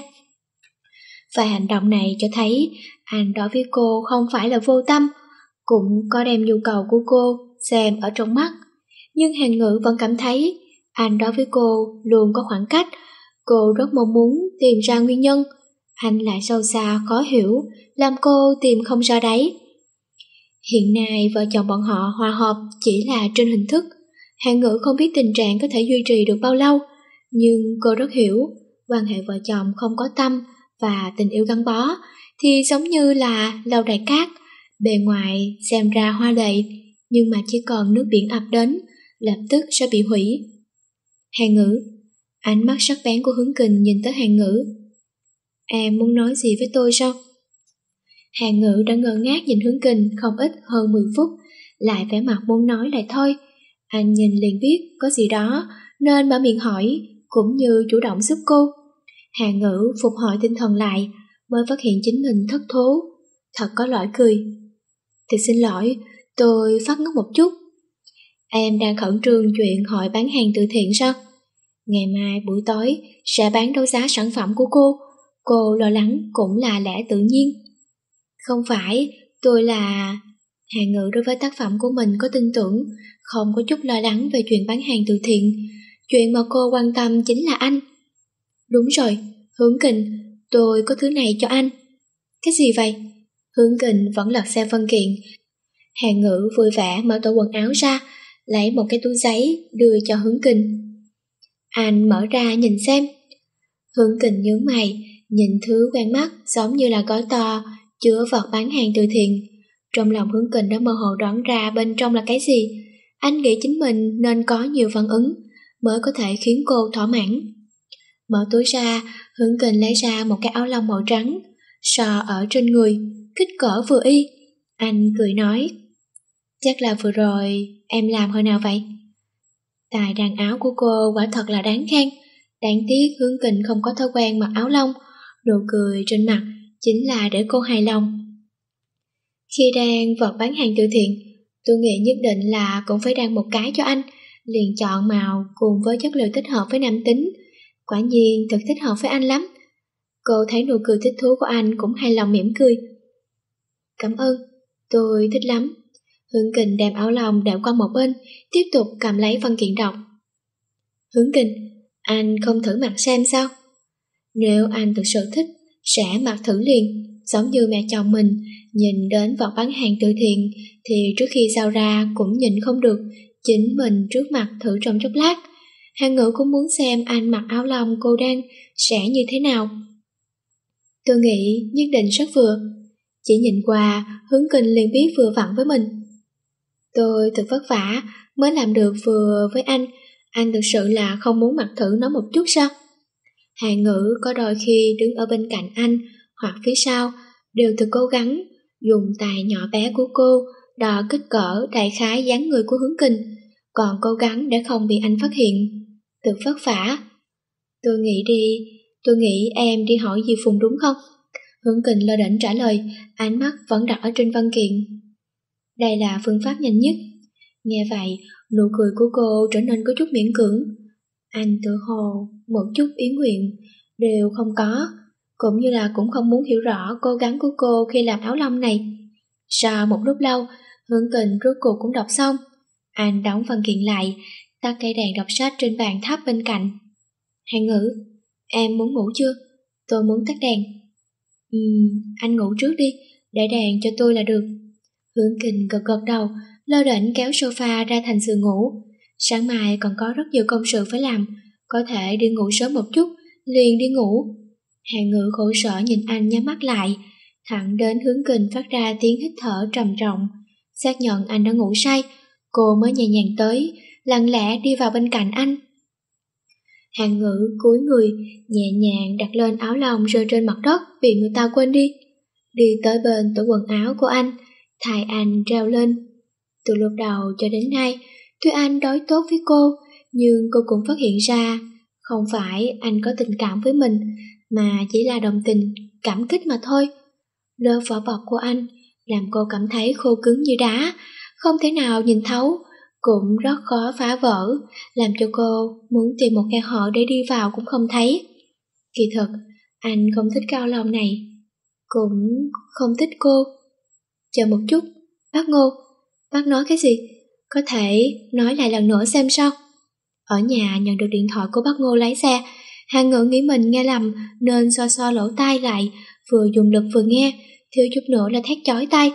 Và hành động này cho thấy anh đối với cô không phải là vô tâm, cũng có đem nhu cầu của cô xem ở trong mắt. Nhưng Hàng Ngữ vẫn cảm thấy anh đối với cô luôn có khoảng cách. Cô rất mong muốn tìm ra nguyên nhân, anh lại sâu xa khó hiểu, làm cô tìm không ra đáy. Hiện nay vợ chồng bọn họ hòa hợp chỉ là trên hình thức. Hàng Ngữ không biết tình trạng có thể duy trì được bao lâu, nhưng cô rất hiểu, quan hệ vợ chồng không có tâm và tình yêu gắn bó thì giống như là lâu đài cát, bề ngoài xem ra hoa lệ, nhưng mà chỉ còn nước biển ập đến, lập tức sẽ bị hủy. Hàng Ngữ. Ánh mắt sắc bén của Hướng Kình nhìn tới Hàng Ngữ. Em muốn nói gì với tôi sao? Hàng Ngữ đã ngơ ngác nhìn Hướng Kình không ít hơn 10 phút, lại vẻ mặt muốn nói lại thôi. Anh nhìn liền biết có gì đó, nên mở miệng hỏi, cũng như chủ động giúp cô. Hàng Ngữ phục hồi tinh thần lại, mới phát hiện chính mình thất thố. Thật có lỗi cười. Thật xin lỗi, tôi phát ngốc một chút. Em đang khẩn trương chuyện hội bán hàng từ thiện sao? Ngày mai buổi tối sẽ bán đấu giá sản phẩm của cô lo lắng cũng là lẽ tự nhiên. Không phải, tôi là... Hàng Ngữ đối với tác phẩm của mình có tin tưởng, không có chút lo lắng về chuyện bán hàng từ thiện. Chuyện mà cô quan tâm chính là anh. Đúng rồi, Hướng Kình, tôi có thứ này cho anh. Cái gì vậy? Hướng Kình vẫn lật xem phân kiện. Hàng Ngữ vui vẻ mở tủ quần áo ra, lấy một cái túi giấy đưa cho Hướng Kình. Anh mở ra nhìn xem. Hướng Kình nhướng mày, nhìn thứ quen mắt giống như là gói to chứa vật bán hàng từ thiện. Trong lòng Hướng Kình đã mơ hồ đoán ra bên trong là cái gì. Anh nghĩ chính mình nên có nhiều phản ứng mới có thể khiến cô thỏa mãn. Mở túi ra, Hướng Kình lấy ra một cái áo lông màu trắng, sò ở trên người, kích cỡ vừa y. Anh cười nói, chắc là vừa rồi em làm hồi nào vậy? Tài đàn áo của cô quả thật là đáng khen. Đáng tiếc Hướng Kình không có thói quen mặc áo lông, nụ cười trên mặt chính là để cô hài lòng. Khi đang vật bán hàng từ thiện, tôi nghĩ nhất định là cũng phải đăng một cái cho anh, liền chọn màu cùng với chất liệu thích hợp với nam tính. Quả nhiên thật thích hợp với anh lắm. Cô thấy nụ cười thích thú của anh cũng hài lòng mỉm cười. Cảm ơn, tôi thích lắm. Hướng Kình đem áo lông đảo qua một bên, tiếp tục cầm lấy văn kiện đọc. Hướng Kình, anh không thử mặc xem sao? Nếu anh thực sự thích, sẽ mặc thử liền, giống như mẹ chồng mình, nhìn đến vật bán hàng từ thiện thì trước khi giao ra cũng nhịn không được, chính mình trước mặt thử trong chốc lát. Hàng Ngữ cũng muốn xem anh mặc áo lông cô đang sẽ như thế nào. Tôi nghĩ nhất định rất vừa. Chỉ nhìn qua, Hướng Kình liền biết vừa vặn với mình. Tôi thật vất vả mới làm được vừa với anh thực sự là không muốn mặc thử nó một chút sao? Hàng Ngữ có đôi khi đứng ở bên cạnh anh hoặc phía sau đều thực cố gắng dùng tay nhỏ bé của cô đo kích cỡ đại khái dáng người của Hướng Kình, còn cố gắng để không bị anh phát hiện. Thật vất vả. Tôi nghĩ em đi hỏi Diệp Phùng đúng không? Hướng Kình lơ đễnh trả lời, ánh mắt vẫn đặt ở trên văn kiện. Đây là phương pháp nhanh nhất. Nghe vậy, nụ cười của cô trở nên có chút miễn cưỡng. Anh tự hồ một chút ý nguyện đều không có, cũng như là cũng không muốn hiểu rõ cố gắng của cô khi làm áo lông này. Sau một lúc lâu, Hướng Kình rốt cuộc cũng đọc xong. Anh đóng văn kiện lại, tắt cây đèn đọc sách trên bàn tháp bên cạnh. Hàng Ngữ, em muốn ngủ chưa? Tôi muốn tắt đèn. Anh ngủ trước đi, để đèn cho tôi là được. Hướng Kình gật gật đầu, lơ đễnh kéo sofa ra thành giường ngủ. Sáng mai còn có rất nhiều công sự phải làm, có thể đi ngủ sớm một chút, liền đi ngủ. Hàng Ngữ khổ sở nhìn anh nhắm mắt lại, thẳng đến Hướng Kình phát ra tiếng hít thở trầm trọng. Xác nhận anh đã ngủ say, cô mới nhẹ nhàng tới, lặng lẽ đi vào bên cạnh anh. Hàng Ngữ cúi người, nhẹ nhàng đặt lên áo lông rơi trên mặt đất bị người ta quên đi. Đi tới bên tủ quần áo của anh, thay anh treo lên. Từ lúc đầu cho đến nay, tuy anh đối tốt với cô, nhưng cô cũng phát hiện ra không phải anh có tình cảm với mình, mà chỉ là đồng tình, cảm kích mà thôi. Lớp vỏ bọc của anh làm cô cảm thấy khô cứng như đá, không thể nào nhìn thấu, cũng rất khó phá vỡ, làm cho cô muốn tìm một khe hở để đi vào cũng không thấy. Kỳ thực, anh không thích cao lòng này, cũng không thích cô. Chờ một chút, bác Ngô, bác nói cái gì? Có thể nói lại lần nữa xem sao? Ở nhà nhận được điện thoại của bác Ngô lái xe, Hàng Ngữ nghĩ mình nghe lầm nên so lỗ tai lại, vừa dùng lực vừa nghe, thiếu chút nữa là thét chói tai.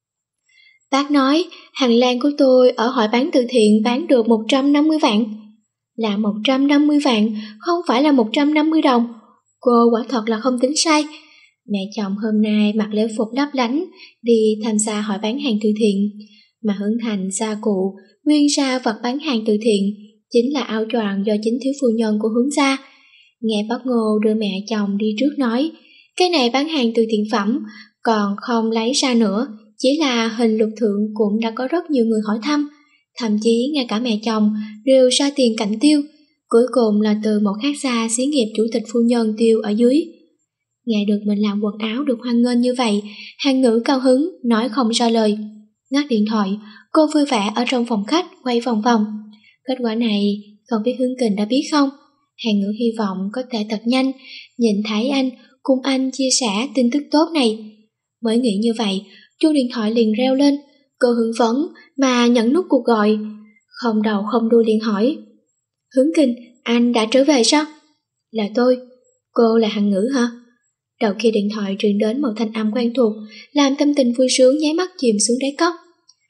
Bác nói hàng lan của tôi ở hội bán từ thiện bán được 150 vạn. Là 150 vạn, không phải là 150 đồng. Cô quả thật là không tính sai. Mẹ chồng hôm nay mặc lễ phục lấp lánh đi tham gia hội bán hàng từ thiện, mà Hướng Thành gia cụ nguyên ra vật bán hàng từ thiện chính là áo choàng do chính thiếu phu nhân của Hướng gia. Nghe bác Ngô đưa mẹ chồng đi trước nói, cái này bán hàng từ thiện phẩm, còn không lấy ra nữa, chỉ là hình lục thượng cũng đã có rất nhiều người hỏi thăm, thậm chí ngay cả mẹ chồng đều ra tiền cạnh tiêu, cuối cùng là từ một khác gia xí nghiệp chủ tịch phu nhân tiêu ở dưới. Nghe được mình làm quần áo được hoan nghênh như vậy, Hàng Ngữ cao hứng, nói không ra lời. Ngắt điện thoại, cô vui vẻ ở trong phòng khách quay vòng vòng. Kết quả này không biết Hướng Kình đã biết không? Hàng Ngữ hy vọng có thể thật nhanh nhìn thấy anh cùng anh chia sẻ tin tức tốt này. Mới nghĩ như vậy, chuông điện thoại liền reo lên. Cô hưng phấn mà nhấn nút cuộc gọi, không đầu không đuôi liền hỏi, Hướng Kình, anh đã trở về sao? Là tôi. Cô là Hàng Ngữ hả? Đầu kia điện thoại truyền đến một thanh âm quen thuộc, làm tâm tình vui sướng nháy mắt chìm xuống đáy cốc.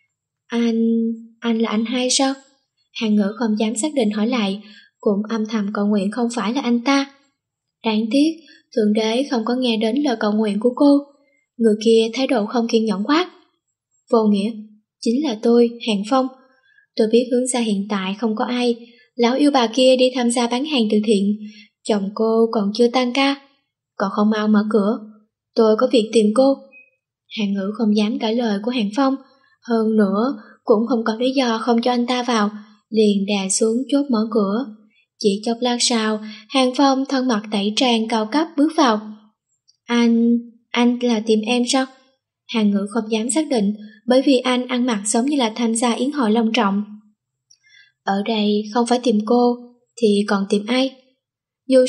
Anh là anh hai sao? Hàng Ngữ không dám xác định hỏi lại, cũng âm thầm cầu nguyện không phải là anh ta. Đáng tiếc, Thượng Đế không có nghe đến lời cầu nguyện của cô. Người kia thái độ không kiên nhẫn quát. Vô nghĩa, chính là tôi, Hàng Phong. Tôi biết Hướng gia hiện tại không có ai, lão yêu bà kia đi tham gia bán hàng từ thiện, Chồng cô còn chưa tan ca, còn không mau mở cửa, tôi có việc tìm cô. Hàng Ngữ không dám cãi lời của Hàng Phong, hơn nữa cũng không có lý do không cho anh ta vào, liền đè xuống chốt mở cửa. Chỉ chốc lát sau, Hàng Phong thân mặt tẩy trang cao cấp bước vào. Anh là tìm em sao? Hàng Ngữ không dám xác định, bởi vì anh ăn mặc giống như là tham gia yến hội long trọng. Ở đây không phải tìm cô, thì còn tìm ai? Dù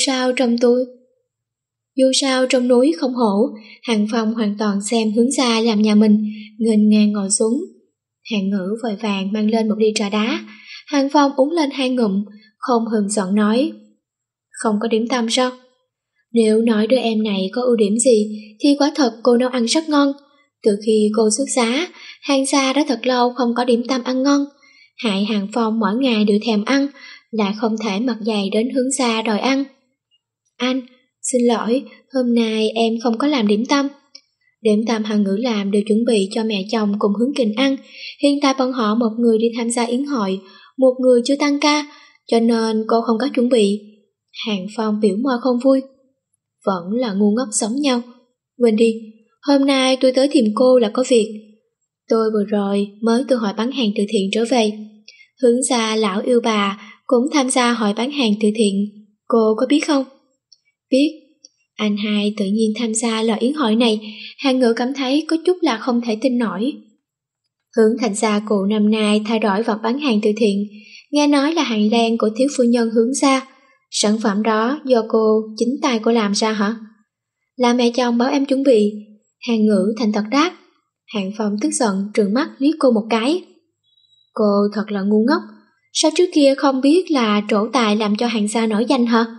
sao trong núi không hổ, Hàng Phong hoàn toàn xem hướng ra làm nhà mình, nghênh ngang ngồi xuống. Hàng Ngữ vội vàng mang lên một ly trà đá. Hàng Phong uống lên 2 ngụm, không hừng giận nói: Không có điểm tâm sao? Nếu nói đứa em này có ưu điểm gì thì quả thật cô nấu ăn rất ngon. Từ khi cô xuất giá, Hàng gia đã thật lâu không có điểm tâm ăn ngon. Hại Hàng Phong mỗi ngày đều thèm ăn, lại không thể mặt dày đến hướng gia đòi ăn. Anh, xin lỗi, hôm nay em không có làm điểm tâm. Điểm tâm Hàng Ngữ làm đều chuẩn bị cho mẹ chồng cùng Hướng Kình ăn. Hiện tại bọn họ một người đi tham gia yến hội, một người chưa tăng ca, cho nên cô không có chuẩn bị. Hàng Phong biểu môi không vui. Vẫn là ngu ngốc giống nhau. Quên đi, hôm nay tôi tới tìm cô là có việc. Tôi vừa rồi mới từ hội bán hàng từ thiện trở về. Hướng gia lão yêu bà cũng tham gia hội bán hàng từ thiện, cô có biết không? Biết. Anh hai tự nhiên tham gia loại yến hội này, Hàng Ngữ cảm thấy có chút là không thể tin nổi. Hướng thành gia cụ năm nay thay đổi vật bán hàng từ thiện, nghe nói là hàng len của thiếu phu nhân Hướng gia. Sản phẩm đó do cô chính tay cô làm ra hả? Là mẹ chồng bảo em chuẩn bị. Hàng Ngữ thành thật đáp. Hàng Phong tức giận trừng mắt liếc cô một cái. Cô thật là ngu ngốc, sao trước kia không biết là trổ tài làm cho hàng gia nổi danh hả?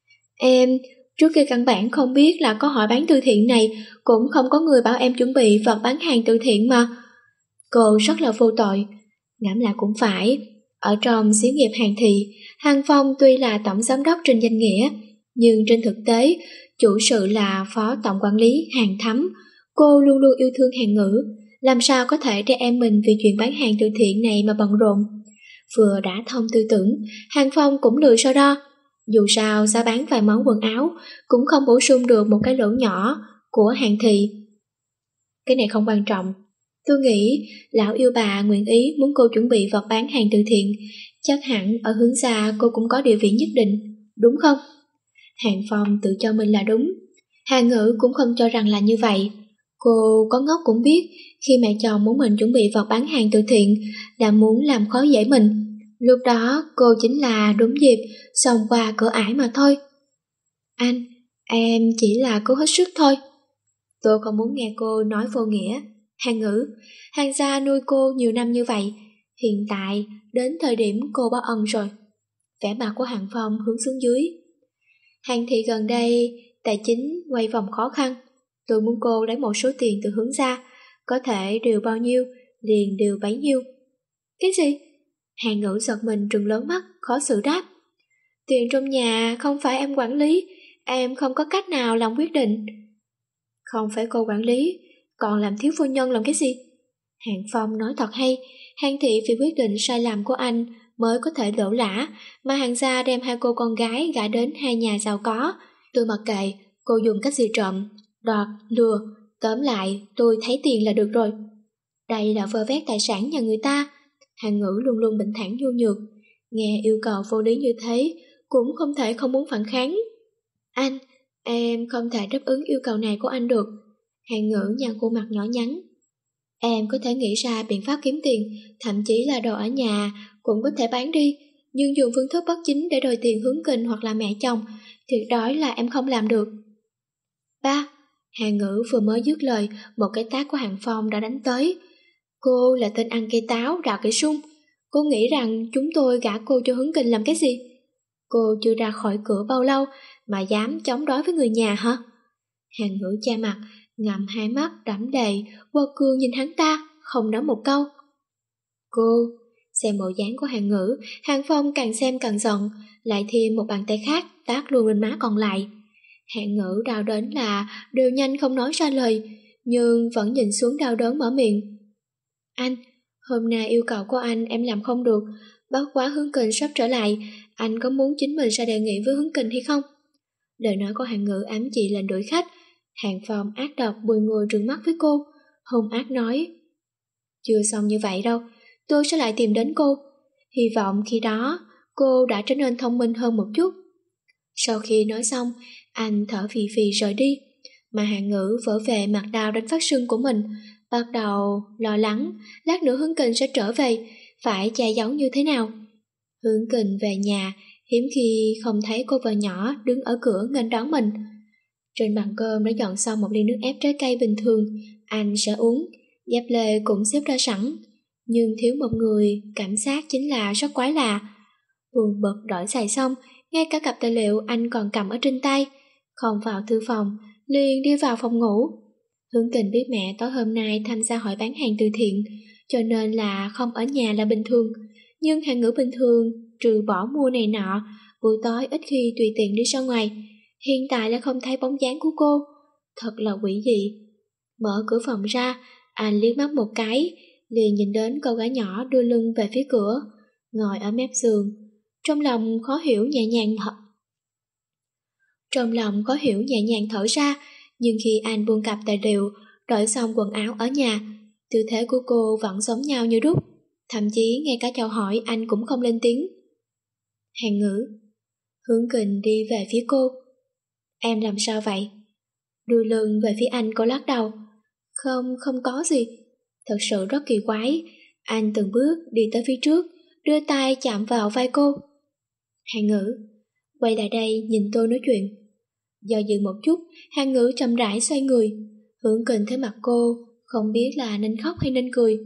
Em trước kia căn bản không biết là có hội bán từ thiện này, cũng không có người bảo em chuẩn bị vật bán hàng từ thiện mà. Cô rất là vô tội. Ngẫm lại cũng phải, ở trong xí nghiệp Hàng thị, Hàng Phong tuy là tổng giám đốc trên danh nghĩa, nhưng trên thực tế, chủ sự là phó tổng quản lý Hàng Thắm. Cô luôn luôn yêu thương Hàng Ngữ, làm sao có thể để em mình vì chuyện bán hàng từ thiện này mà bận rộn. Vừa đã thông tư tưởng, Hàng Phong cũng lười so đo. Dù sao giá bán vài món quần áo cũng không bổ sung được một cái lỗ nhỏ của Hàng thị. Cái này không quan trọng. Tôi nghĩ lão yêu bà nguyện ý muốn cô chuẩn bị vật bán hàng từ thiện, chắc hẳn ở Hướng gia cô cũng có địa vị nhất định, đúng không? Hàng Phong tự cho mình là đúng. Hàng Ngữ cũng không cho rằng là như vậy. Cô có ngốc cũng biết, khi mẹ chồng muốn mình chuẩn bị vật bán hàng từ thiện là muốn làm khó dễ mình. Lúc đó cô chính là đúng dịp xông qua cửa ải mà thôi. Anh, em chỉ là cố hết sức thôi. Tôi không muốn nghe cô nói vô nghĩa. Hàng Ngữ, Hàng gia nuôi cô nhiều năm như vậy, hiện tại đến thời điểm cô báo ân rồi. Vẻ mặt của Hàng Phong hướng xuống dưới. Hàng thị gần đây tài chính quay vòng khó khăn, tôi muốn cô lấy một số tiền từ Hướng gia, có thể điều bao nhiêu liền điều bấy nhiêu. Cái gì? Hàng Ngữ giật mình trừng lớn mắt, khó xử đáp. Tiền trong nhà không phải em quản lý, em không có cách nào làm quyết định. Không phải cô quản lý, còn làm thiếu phu nhân làm cái gì? Hàng Phong nói thật hay, Hàng thị vì quyết định sai lầm của anh mới có thể lỗ lã, mà Hàng gia đem 2 cô con gái gả đến 2 nhà giàu có. Tôi mặc kệ cô dùng cách gì trộm, đoạt, lừa, tóm lại tôi thấy tiền là được rồi. Đây là vơ vét tài sản nhà người ta. Hàng Ngữ luôn luôn bình thản nhu nhược, nghe yêu cầu vô lý như thế cũng không thể không muốn phản kháng. Anh, em không thể đáp ứng yêu cầu này của anh được. Hàng Ngữ nhăn khuôn mặt nhỏ nhắn. Em có thể nghĩ ra biện pháp kiếm tiền, thậm chí là đồ ở nhà cũng có thể bán đi, nhưng dùng phương thức bất chính để đòi tiền Hướng Kình hoặc là mẹ chồng, tuyệt đối là em không làm được. Ba, Hàng Ngữ vừa mới dứt lời, một cái tát của Hàng Phong đã đánh tới. Cô là tên ăn cây táo, rào cây sung. Cô nghĩ rằng chúng tôi gả cô cho Hướng Kình làm cái gì? Cô chưa ra khỏi cửa bao lâu mà dám chống đối với người nhà hả? Hàng Ngữ che mặt, ngậm 2 mắt đẫm đầy, quơ cương nhìn hắn ta, không nói một câu. Cô, xem bộ dáng của Hàng Ngữ, Hàng Phong càng xem càng giận, lại thêm một bàn tay khác tát luôn lên má còn lại. Hàng Ngữ đau đến là đều nhanh không nói ra lời, nhưng vẫn nhìn xuống đau đớn mở miệng. Anh, hôm nay yêu cầu của anh em làm không được, bất quá Hướng Kình sắp trở lại, anh có muốn chính mình ra đề nghị với Hướng Kình hay không? Lời nói của Hàng Ngữ ám chỉ lệnh đuổi khách. Hàng Phong ác độc bùi ngùi trừng mắt với cô, hung ác nói: chưa xong như vậy đâu, tôi sẽ lại tìm đến cô. Hy vọng khi đó cô đã trở nên thông minh hơn một chút. Sau khi nói xong, anh thở phì phì rời đi, mà Hàng Ngữ vỡ về mặt đau đến phát sưng của mình, bắt đầu lo lắng lát nữa Hướng Kình sẽ trở về, phải che giấu như thế nào. Hướng Kình về nhà, hiếm khi không thấy cô vợ nhỏ đứng ở cửa nghênh đón mình. Trên bàn cơm đã dọn xong một ly nước ép trái cây bình thường, anh sẽ uống, dép lê cũng xếp ra sẵn. Nhưng thiếu một người, cảm giác chính là rất quái lạ. Buồn bực đổi giày xong, ngay cả cặp tài liệu anh còn cầm ở trên tay, không vào thư phòng, liền đi vào phòng ngủ. Hướng Kình biết mẹ tối hôm nay tham gia hội bán hàng từ thiện, cho nên là không ở nhà là bình thường. Nhưng Hàng Ngữ bình thường, trừ bỏ mua này nọ, buổi tối ít khi tùy tiện đi ra ngoài. Hiện tại lại không thấy bóng dáng của cô, thật là quỷ dị. Mở cửa phòng ra, anh liếc mắt một cái, liền nhìn đến cô gái nhỏ đưa lưng về phía cửa, ngồi ở mép giường. Trong lòng khó hiểu nhẹ nhàng thở ra, nhưng khi anh buông cặp tài liệu, đổi xong quần áo ở nhà, tư thế của cô vẫn giống nhau như đúc, thậm chí ngay cả chào hỏi anh cũng không lên tiếng. Hàng Ngữ. Hướng Kình đi về phía cô. Em làm sao vậy? Đưa lưng về phía anh, cô lắc đầu. Không có gì. Thật sự rất kỳ quái. Anh từng bước đi tới phía trước, đưa tay chạm vào vai cô. Hàng Ngữ, quay lại đây nhìn tôi nói chuyện. Do dự một chút, Hàng Ngữ chậm rãi xoay người. Hướng Kình thấy mặt cô, không biết là nên khóc hay nên cười.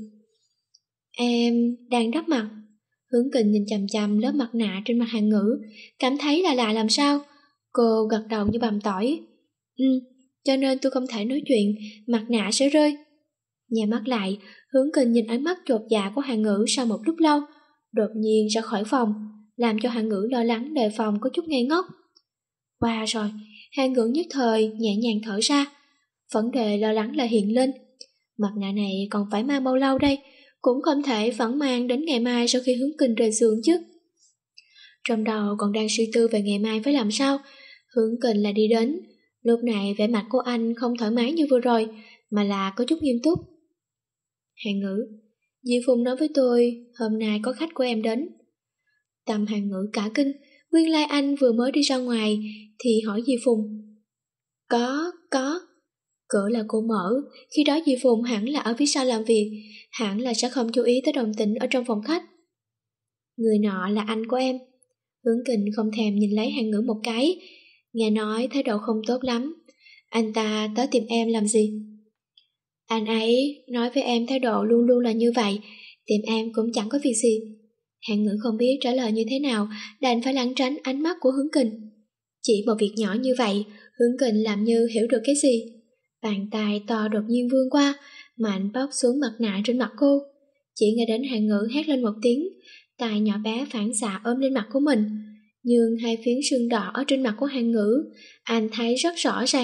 Em đang đắp mặt. Hướng Kình nhìn chằm chằm lớp mặt nạ trên mặt Hàng Ngữ, cảm thấy là lạ làm sao. Cô gật đầu như bằm tỏi. Cho nên tôi không thể nói chuyện, mặt nạ sẽ rơi. Nhắm mắt lại, Hướng Kình nhìn ánh mắt chột dạ của Hàng Ngữ sau một lúc lâu, đột nhiên ra khỏi phòng, làm cho Hàng Ngữ lo lắng đề phòng có chút ngây ngốc. Qua rồi, Hàng Ngữ nhất thời nhẹ nhàng thở ra. Vấn đề lo lắng là hiện lên. Mặt nạ này còn phải mang bao lâu đây? Cũng không thể vẫn mang đến ngày mai sau khi Hướng Kình rời giường chứ. Trong đầu còn đang suy tư về ngày mai phải làm sao. Hướng Kình là đi đến. Lúc này vẻ mặt của anh không thoải mái như vừa rồi, mà là có chút nghiêm túc. Hàng Ngữ, Di Phùng nói với tôi hôm nay có khách của em đến. Tâm Hàng Ngữ cả kinh, nguyên lai anh vừa mới đi ra ngoài thì hỏi Di Phùng. Có. Cửa là cô mở, khi đó Di Phùng hẳn là ở phía sau làm việc, hẳn là sẽ không chú ý tới động tĩnh ở trong phòng khách. Người nọ là anh của em. Hướng Kình không thèm nhìn lấy Hàng Ngữ một cái, nghe nói thái độ không tốt lắm. Anh ta tới tìm em làm gì? Anh ấy nói với em thái độ luôn luôn là như vậy, tìm em cũng chẳng có việc gì. Hàng Ngữ không biết trả lời như thế nào, đành phải lảng tránh ánh mắt của Hướng Kình. Chỉ một việc nhỏ như vậy, Hướng Kình làm như hiểu được cái gì. Bàn tay to đột nhiên vươn qua, mạnh bóp xuống mặt nạ trên mặt cô. Chỉ nghe đến Hàng Ngữ hét lên một tiếng, tay nhỏ bé phản xạ ôm lên mặt của mình. Nhưng hai phiến sưng đỏ ở trên mặt của Hàng Ngữ, anh thấy rất rõ ràng.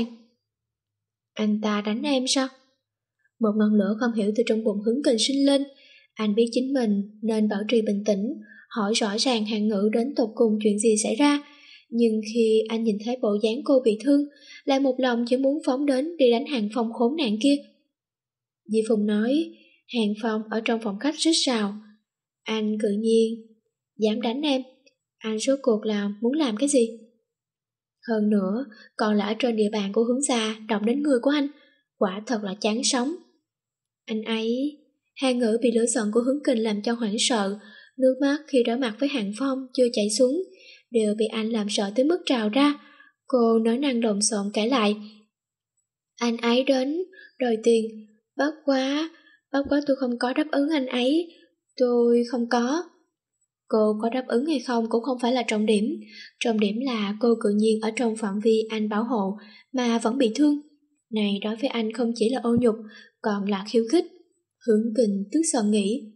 Anh ta đánh em sao? Một ngọn lửa không hiểu từ trong bụng Hướng Kình sinh lên. Anh biết chính mình nên bảo trì bình tĩnh, hỏi rõ ràng Hàng Ngữ đến tột cùng chuyện gì xảy ra. Nhưng khi anh nhìn thấy bộ dáng cô bị thương, lại một lòng chỉ muốn phóng đến đi đánh Hàng Phong khốn nạn kia. Di Phùng nói, Hàng Phong ở trong phòng khách rít rào. Anh tự nhiên dám đánh em, anh rốt cuộc là muốn làm cái gì? Hơn nữa, còn là ở trên địa bàn của Hướng gia, động đến người của anh, quả thật là chán sống. Anh ấy... Hàng Ngữ bị lửa giận của Hướng Kình làm cho hoảng sợ, nước mắt khi đối mặt với Hàng Phong chưa chảy xuống, đều bị anh làm sợ tới mức trào ra. Cô nói năng lộn xộn kể lại. Anh ấy đến, đòi tiền, bất quá tôi không có đáp ứng anh ấy, tôi không có. Cô có đáp ứng hay không cũng không phải là trọng điểm là cô tự nhiên ở trong phạm vi anh bảo hộ mà vẫn bị thương. Này đối với anh không chỉ là ô nhục, còn là khiêu khích. Hướng Kình tức giận nghĩ.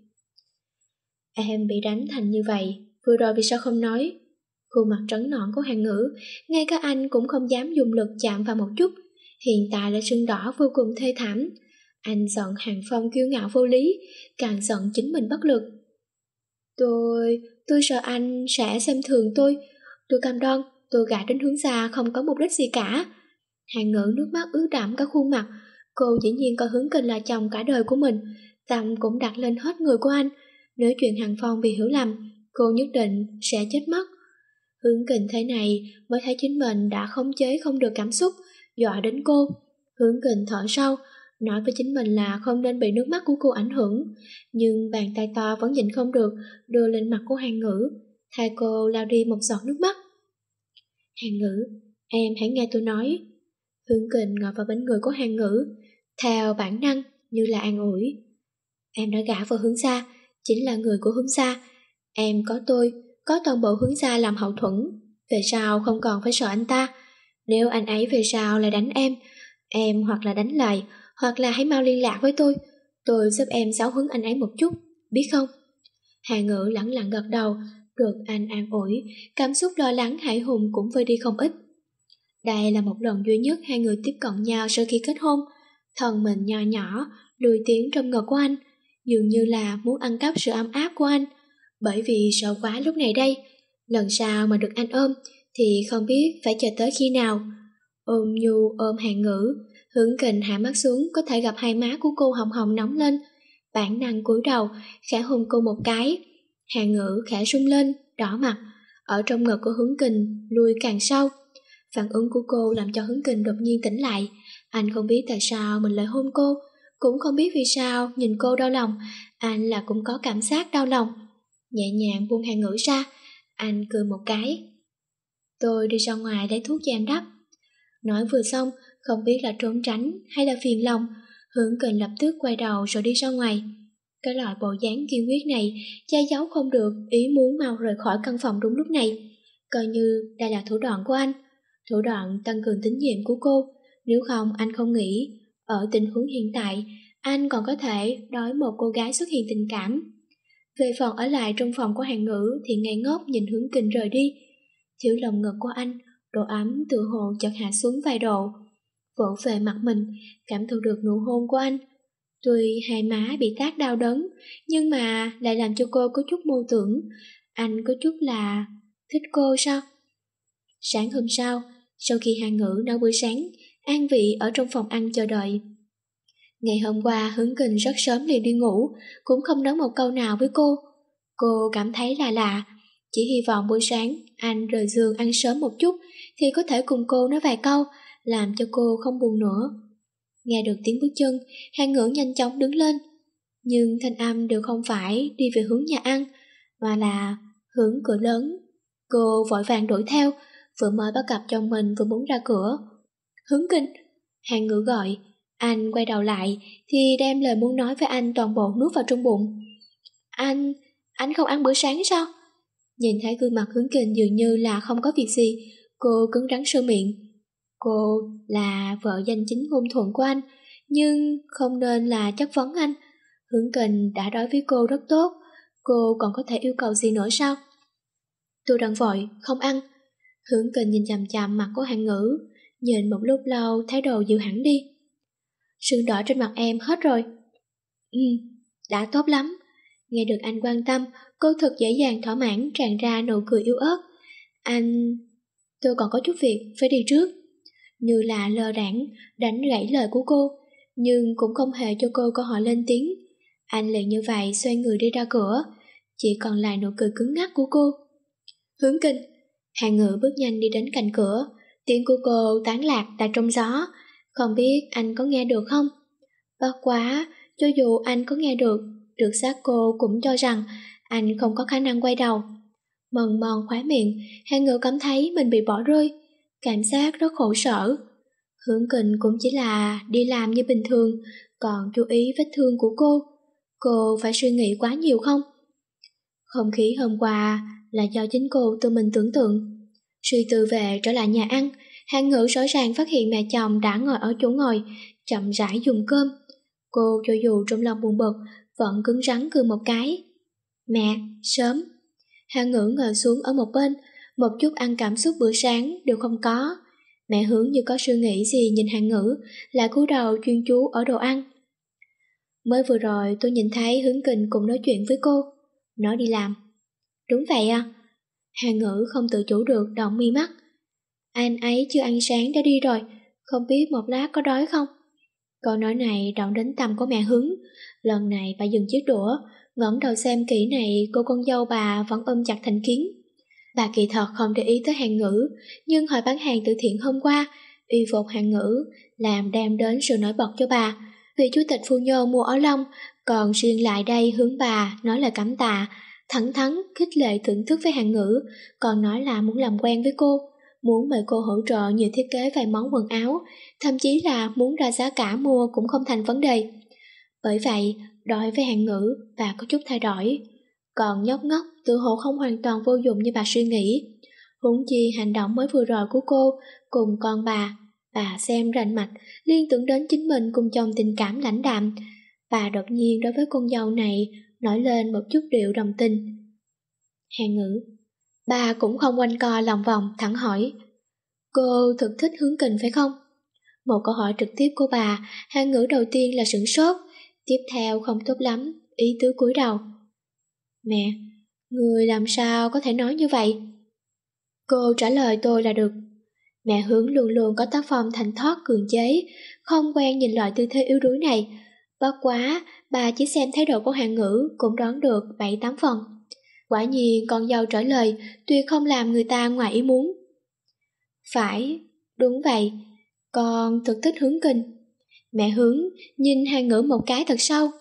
Em bị đánh thành như vậy, vừa rồi vì sao không nói? Khuôn mặt trắng nõn của Hàng Ngữ, ngay cả anh cũng không dám dùng lực chạm vào một chút, hiện tại đã sưng đỏ vô cùng thê thảm. Anh giận Hàng Phong kiêu ngạo vô lý, càng giận chính mình bất lực. Tôi sợ anh sẽ xem thường tôi cam đoan, tôi gả đến hướng xa không có mục đích gì cả. Hàng Ngữ nước mắt ướt đẫm cả khuôn mặt. Cô dĩ nhiên coi Hướng Kình là chồng cả đời của mình, tâm cũng đặt lên hết người của anh. Nếu chuyện Hàn Phong bị hiểu lầm, cô nhất định sẽ chết mất. Hướng Kình thế này mới thấy chính mình đã khống chế không được cảm xúc, dọa đến cô. Hướng Kình thở sâu, nói với chính mình là không nên bị nước mắt của cô ảnh hưởng, nhưng bàn tay to vẫn nhịn không được đưa lên mặt của Hàn Ngữ, thay cô lau đi một giọt nước mắt. Hàn Ngữ, em hãy nghe tôi nói. Hướng Kình ngồi vào bên người của Hàn Ngữ, theo bản năng như là an ủi. Em đã gả vào Hướng Xa, chính là người của Hướng Xa. Em có tôi, có toàn bộ Hướng Xa làm hậu thuẫn, về sau không còn phải sợ anh ta. Nếu anh ấy về sau lại đánh em hoặc là đánh lại, hoặc là hãy mau liên lạc với tôi giúp em giáo huấn anh ấy một chút, biết không? Hà Ngữ lẳng lặng gật đầu, được anh an ủi, cảm xúc lo lắng hãi hùng cũng vơi đi không ít. Đây là một lần duy nhất hai người tiếp cận nhau sau khi kết hôn. Thân mình nho nhỏ, lùi tiếng trong ngực của anh, dường như là muốn ăn cắp sự ấm áp của anh. Bởi vì sợ quá lúc này đây, lần sau mà được anh ôm thì không biết phải chờ tới khi nào. Ôm nhu ôm Hàn Ngữ, Hướng Kình hạ mắt xuống có thể gặp hai má của cô hồng hồng nóng lên. Bản năng cúi đầu, khẽ hôn cô một cái. Hàn Ngữ khẽ rung lên, đỏ mặt, ở trong ngực của Hướng Kình lùi càng sâu. Phản ứng của cô làm cho Hướng Kình đột nhiên tỉnh lại. Anh không biết tại sao mình lại hôn cô, cũng không biết vì sao nhìn cô đau lòng, anh là cũng có cảm giác đau lòng. Nhẹ nhàng buông Hàn Ngữ ra, anh cười một cái. Tôi đi ra ngoài lấy thuốc cho em đắp. Nói vừa xong, không biết là trốn tránh hay là phiền lòng, Hướng Kình lập tức quay đầu rồi đi ra ngoài. Cái loại bộ dáng kiên quyết này che giấu không được ý muốn mau rời khỏi căn phòng đúng lúc này. Coi như đây là thủ đoạn của anh, thủ đoạn tăng cường tín nhiệm của cô. Nếu không anh không nghĩ ở tình huống hiện tại anh còn có thể đói một cô gái xuất hiện tình cảm. Về phần ở lại trong phòng của Hàn Ngữ thì ngây ngốc nhìn Hướng Kình rời đi. Thiếu lòng ngực của anh, độ ấm tự hồ chợt hạ xuống vài độ, vỗ về mặt mình, cảm thụ được nụ hôn của anh. Tuy hai má bị tát đau đớn, nhưng mà lại làm cho cô có chút mô tưởng, anh có chút là thích cô sao? Sáng hôm sau, sau khi Hàn Ngữ nấu bữa sáng, An Vị ở trong phòng ăn chờ đợi. Ngày hôm qua Hướng Kình rất sớm liền đi ngủ, cũng không nói một câu nào với cô. Cô cảm thấy là lạ, chỉ hy vọng buổi sáng anh rời giường ăn sớm một chút thì có thể cùng cô nói vài câu, làm cho cô không buồn nữa. Nghe được tiếng bước chân, Hàn Ngữ nhanh chóng đứng lên, nhưng thanh âm đều không phải đi về hướng nhà ăn, mà là hướng cửa lớn. Cô vội vàng đuổi theo, vừa mới bắt gặp chồng mình vừa muốn ra cửa. Hướng Kình, Hàn Ngữ gọi. Anh quay đầu lại thì đem lời muốn nói với anh toàn bộ nuốt vào trong bụng. Anh không ăn bữa sáng sao? Nhìn thấy gương mặt Hướng Kình dường như là không có việc gì, cô cứng rắn sơ miệng. Cô là vợ danh chính ngôn thuận của anh, nhưng không nên là chất vấn anh. Hướng Kình đã đối với cô rất tốt, cô còn có thể yêu cầu gì nữa sao? Tôi đang vội, không ăn. Hướng Kình nhìn chằm chằm mặt của Hàn Ngữ, nhìn một lúc lâu thái độ dịu hẳn đi. Sưng đỏ trên mặt em hết rồi. Đã tốt lắm. Nghe được anh quan tâm, cô thật dễ dàng thỏa mãn tràn ra nụ cười yếu ớt. Tôi còn có chút việc phải đi trước. Như là lơ đãng đánh gãy lời của cô, nhưng cũng không hề cho cô cơ hội lên tiếng. Anh liền như vậy xoay người đi ra cửa, chỉ còn lại nụ cười cứng ngắc của cô. Hướng Kình. Hàn Ngữ bước nhanh đi đến cạnh cửa, tiếng của cô tán lạc tại trong gió. Không biết anh có nghe được không? Bất quá, cho dù anh có nghe được, trực giác cô cũng cho rằng anh không có khả năng quay đầu. Mần mòn khóe miệng, Hàn Ngữ cảm thấy mình bị bỏ rơi, cảm giác rất khổ sở. Hướng Kình cũng chỉ là đi làm như bình thường, còn chú ý vết thương của cô phải suy nghĩ quá nhiều không? Không khí hôm qua là do chính cô tự mình tưởng tượng. Suy tư về trở lại nhà ăn, Hàn Ngữ rõ ràng phát hiện mẹ chồng đã ngồi ở chỗ ngồi, chậm rãi dùng cơm. Cô cho dù trong lòng buồn bực, vẫn cứng rắn cười một cái. Mẹ, sớm. Hàn Ngữ ngồi xuống ở một bên, một chút ăn cảm xúc bữa sáng đều không có. Mẹ Hướng như có suy nghĩ gì nhìn Hàn Ngữ, lại cúi đầu chuyên chú ở đồ ăn. Mới vừa rồi tôi nhìn thấy Hướng Kình cùng nói chuyện với cô. Nó đi làm. Đúng vậy à? Hàn Ngữ không tự chủ được động mi mắt. anh ấy chưa ăn sáng đã đi rồi, không biết một lát có đói không? Câu nói này động đến tâm của mẹ Hướng. Lần này bà dừng chiếc đũa, ngẩng đầu xem kỹ này cô con dâu bà vẫn ôm chặt thành kiến. Bà kỳ thật không để ý tới Hàng Ngữ, nhưng hồi bán hàng từ thiện hôm qua, y phục Hàng Ngữ làm đem đến sự nổi bật cho bà. Vì chủ tịch phu nhân mua áo lông, còn riêng lại đây hướng bà nói lời cảm tạ, thẳng thắn khích lệ thưởng thức với Hàng Ngữ, còn nói là muốn làm quen với cô, muốn mời cô hỗ trợ nhiều thiết kế vài món quần áo, thậm chí là muốn ra giá cả mua cũng không thành vấn đề. Bởi vậy, đối với Hàng Ngữ, bà có chút thay đổi. Còn nhóc ngốc tự hồ không hoàn toàn vô dụng như bà suy nghĩ. Huống chi hành động mới vừa rồi của cô cùng con bà xem rành mạch, liên tưởng đến chính mình cùng chồng tình cảm lãnh đạm. Bà đột nhiên đối với con dâu này nổi lên một chút điệu đồng tình. Hàng Ngữ, bà cũng không quanh co lòng vòng, thẳng hỏi, cô thực thích Hướng Kình phải không? Một câu hỏi trực tiếp của bà, Hàng Ngữ đầu tiên là sửng sốt, tiếp theo không tốt lắm, ý tứ cúi đầu. Mẹ, người làm sao có thể nói như vậy? Cô trả lời tôi là được. Mẹ Hướng luôn luôn có tác phong thanh thoát cường chế, không quen nhìn loại tư thế yếu đuối này. Bất quá, bà chỉ xem thái độ của Hàng Ngữ cũng đoán được 7-8 phần. Quả nhiên con dâu trả lời tuyệt không làm người ta ngoài ý muốn. Phải, đúng vậy, con thực thích Hướng Kình. Mẹ Hướng nhìn Hàng Ngữ một cái thật sâu.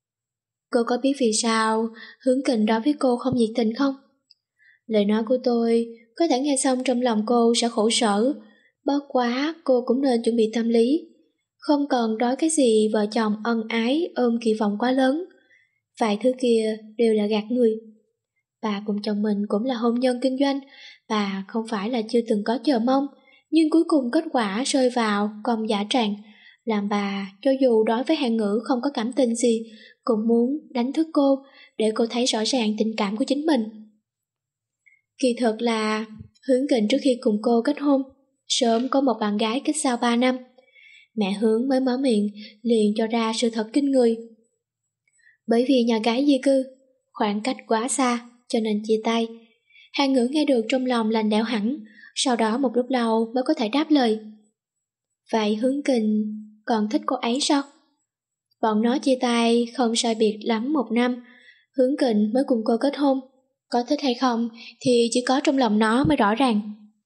Cô có biết vì sao Hướng Kình đối với cô không nhiệt tình không? Lời nói của tôi có thể nghe xong trong lòng cô sẽ khổ sở, bất quá cô cũng nên chuẩn bị tâm lý. Không cần nói cái gì vợ chồng ân ái ôm kỳ vọng quá lớn. Vài thứ kia đều là gạt người. Bà cùng chồng mình cũng là hôn nhân kinh doanh, bà không phải là chưa từng có chờ mong, nhưng cuối cùng kết quả rơi vào công dã tràng, làm bà cho dù đối với Hàng Ngữ không có cảm tình gì, cũng muốn đánh thức cô để cô thấy rõ ràng tình cảm của chính mình. Kỳ thật là Hướng Kình trước khi cùng cô kết hôn, sớm có một bạn gái cách sau 3 năm. Mẹ Hướng mới mở miệng liền cho ra sự thật kinh người. Bởi vì nhà gái di cư, khoảng cách quá xa cho nên chia tay. Hàng Ngữ nghe được trong lòng lạnh lẽo hẳn, sau đó một lúc lâu mới có thể đáp lời. Vậy Hướng Kình còn thích cô ấy sao? Bọn nó chia tay không sai biệt lắm 1 năm, Hướng Kình mới cùng cô kết hôn. Có thích hay không thì chỉ có trong lòng nó mới rõ ràng.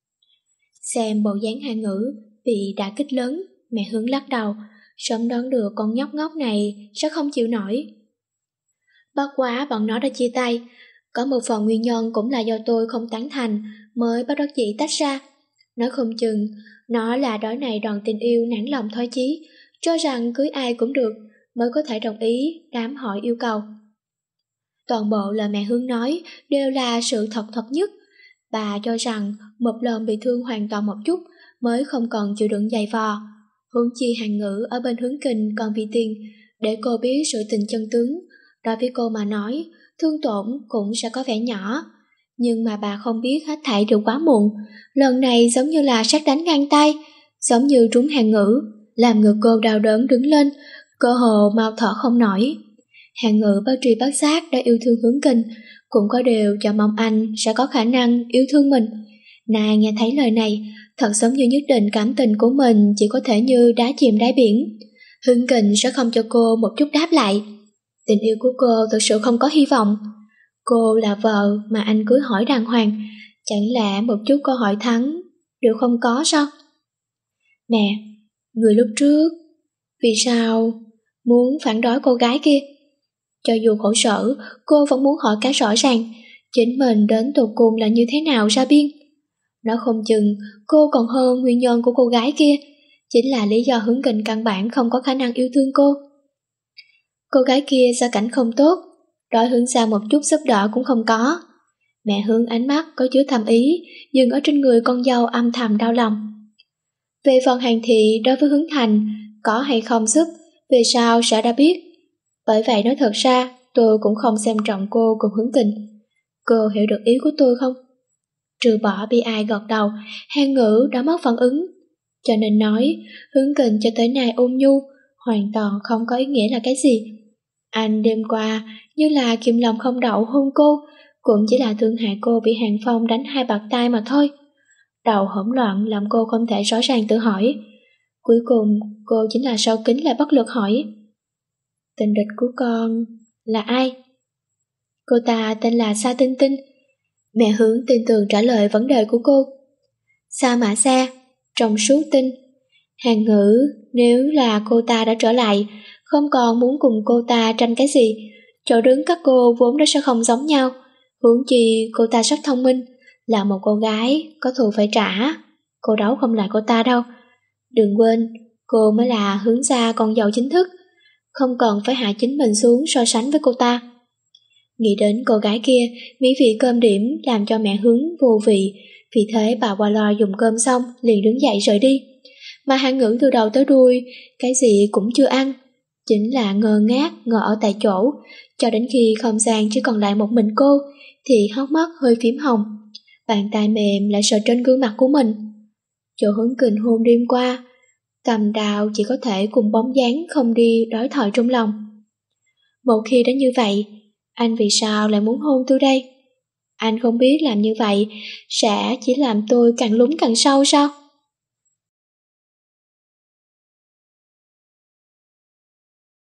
Xem bộ dáng Hàng Ngữ bị đả kích lớn, mẹ Hướng lắc đầu, sớm đoán được con nhóc ngốc này sẽ không chịu nổi. Bất quá bọn nó đã chia tay, có một phần nguyên nhân cũng là do tôi không tán thành mới bất đắc dĩ tách ra. Nói không chừng nó là đói này đòn tình yêu nản lòng thoái chí, cho rằng cưới ai cũng được mới có thể đồng ý đám hỏi yêu cầu. Toàn bộ lời mẹ Hướng nói đều là sự thật thật nhất. Bà cho rằng một lần bị thương hoàn toàn một chút mới không còn chịu đựng dày vò. Huống chi Hàng Ngữ ở bên Hướng Kình còn vì tiền, để cô biết sự tình chân tướng. Đối với cô mà nói, thương tổn cũng sẽ có vẻ nhỏ. Nhưng mà bà không biết hết thảy đều quá muộn. Lần này giống như là sét đánh ngang tay, giống như trúng Hàng Ngữ, làm người cô đau đớn đứng lên, cơ hồ mau thở không nổi. Hàng Ngữ bất tri bất giác đã yêu thương Hướng Kình, cũng có điều cho mong anh sẽ có khả năng yêu thương mình. Nàng nghe thấy lời này, thật giống như nhất định cảm tình của mình chỉ có thể như đá chìm đáy biển. Hướng Kình sẽ không cho cô một chút đáp lại. Tình yêu của cô thực sự không có hy vọng. Cô là vợ mà anh cưới hỏi đàng hoàng, chẳng lẽ một chút câu hỏi thắng đều không có sao? Nè, người lúc trước, vì sao muốn phản đối cô gái kia? Cho dù khổ sở, cô vẫn muốn hỏi cái rõ ràng, chính mình đến tột cùng là như thế nào ra biên. Nó không chừng cô còn hơn nguyên nhân của cô gái kia, chính là lý do Hướng Kình căn bản không có khả năng yêu thương cô. Cô gái kia gia cảnh không tốt, đòi Hướng ra một chút giúp đỡ cũng không có. Mẹ Hướng ánh mắt có chứa thầm ý, dừng ở trên người con dâu âm thầm đau lòng. Về phần Hàng Thị đối với Hướng Thành, có hay không giúp, về sau sẽ đã biết. Bởi vậy nói thật ra, tôi cũng không xem trọng cô cùng Hướng Kình. Cô hiểu được ý của tôi không? Trừ bỏ bi ai gật đầu, Hàng Ngữ đã mất phản ứng. Cho nên nói, Hướng Kình cho tới nay ôn nhu, hoàn toàn không có ý nghĩa là cái gì. Anh đêm qua, như là kim lòng không đậu hôn cô, cũng chỉ là thương hại cô bị Hàng Phong đánh 2 bạt tai mà thôi. đầu hỗn loạn làm cô không thể rõ ràng tự hỏi. Cuối cùng, cô chính là sau kính lại bất lực hỏi: tình địch của con là ai? Cô ta tên là Sa Tinh Tinh. Mẹ Hướng tin tưởng trả lời vấn đề của cô. Sa Mã Sa, trong suốt tinh. Hàn Ngữ, nếu là cô ta đã trở lại, không còn muốn cùng cô ta tranh cái gì. Chỗ đứng các cô vốn đã sẽ không giống nhau. Huống chi cô ta rất thông minh, là một cô gái, có thù phải trả. Cô đấu không lại cô ta đâu. Đừng quên, cô mới là Hướng gia con dâu chính thức, không cần phải hạ chính mình xuống so sánh với cô ta. Nghĩ đến cô gái kia, mỹ vị cơm điểm làm cho mẹ Hướng vô vị, vì thế bà qua lo dùng cơm xong liền đứng dậy rời đi. Mà Hàn Ngữ từ đầu tới đuôi, cái gì cũng chưa ăn, chính là ngơ ngác ngồi ở tại chỗ, cho đến khi không gian chỉ còn lại một mình cô, thì hốc mắt hơi phím hồng, bàn tay mềm lại sờ trên gương mặt của mình. Chỗ Hướng Kình hôn đêm qua, cầm đào chỉ có thể cùng bóng dáng không đi đối thoại trong lòng. Một khi đã như vậy, anh vì sao lại muốn hôn tôi đây? Anh không biết làm như vậy sẽ chỉ làm tôi càng lún càng sâu sao?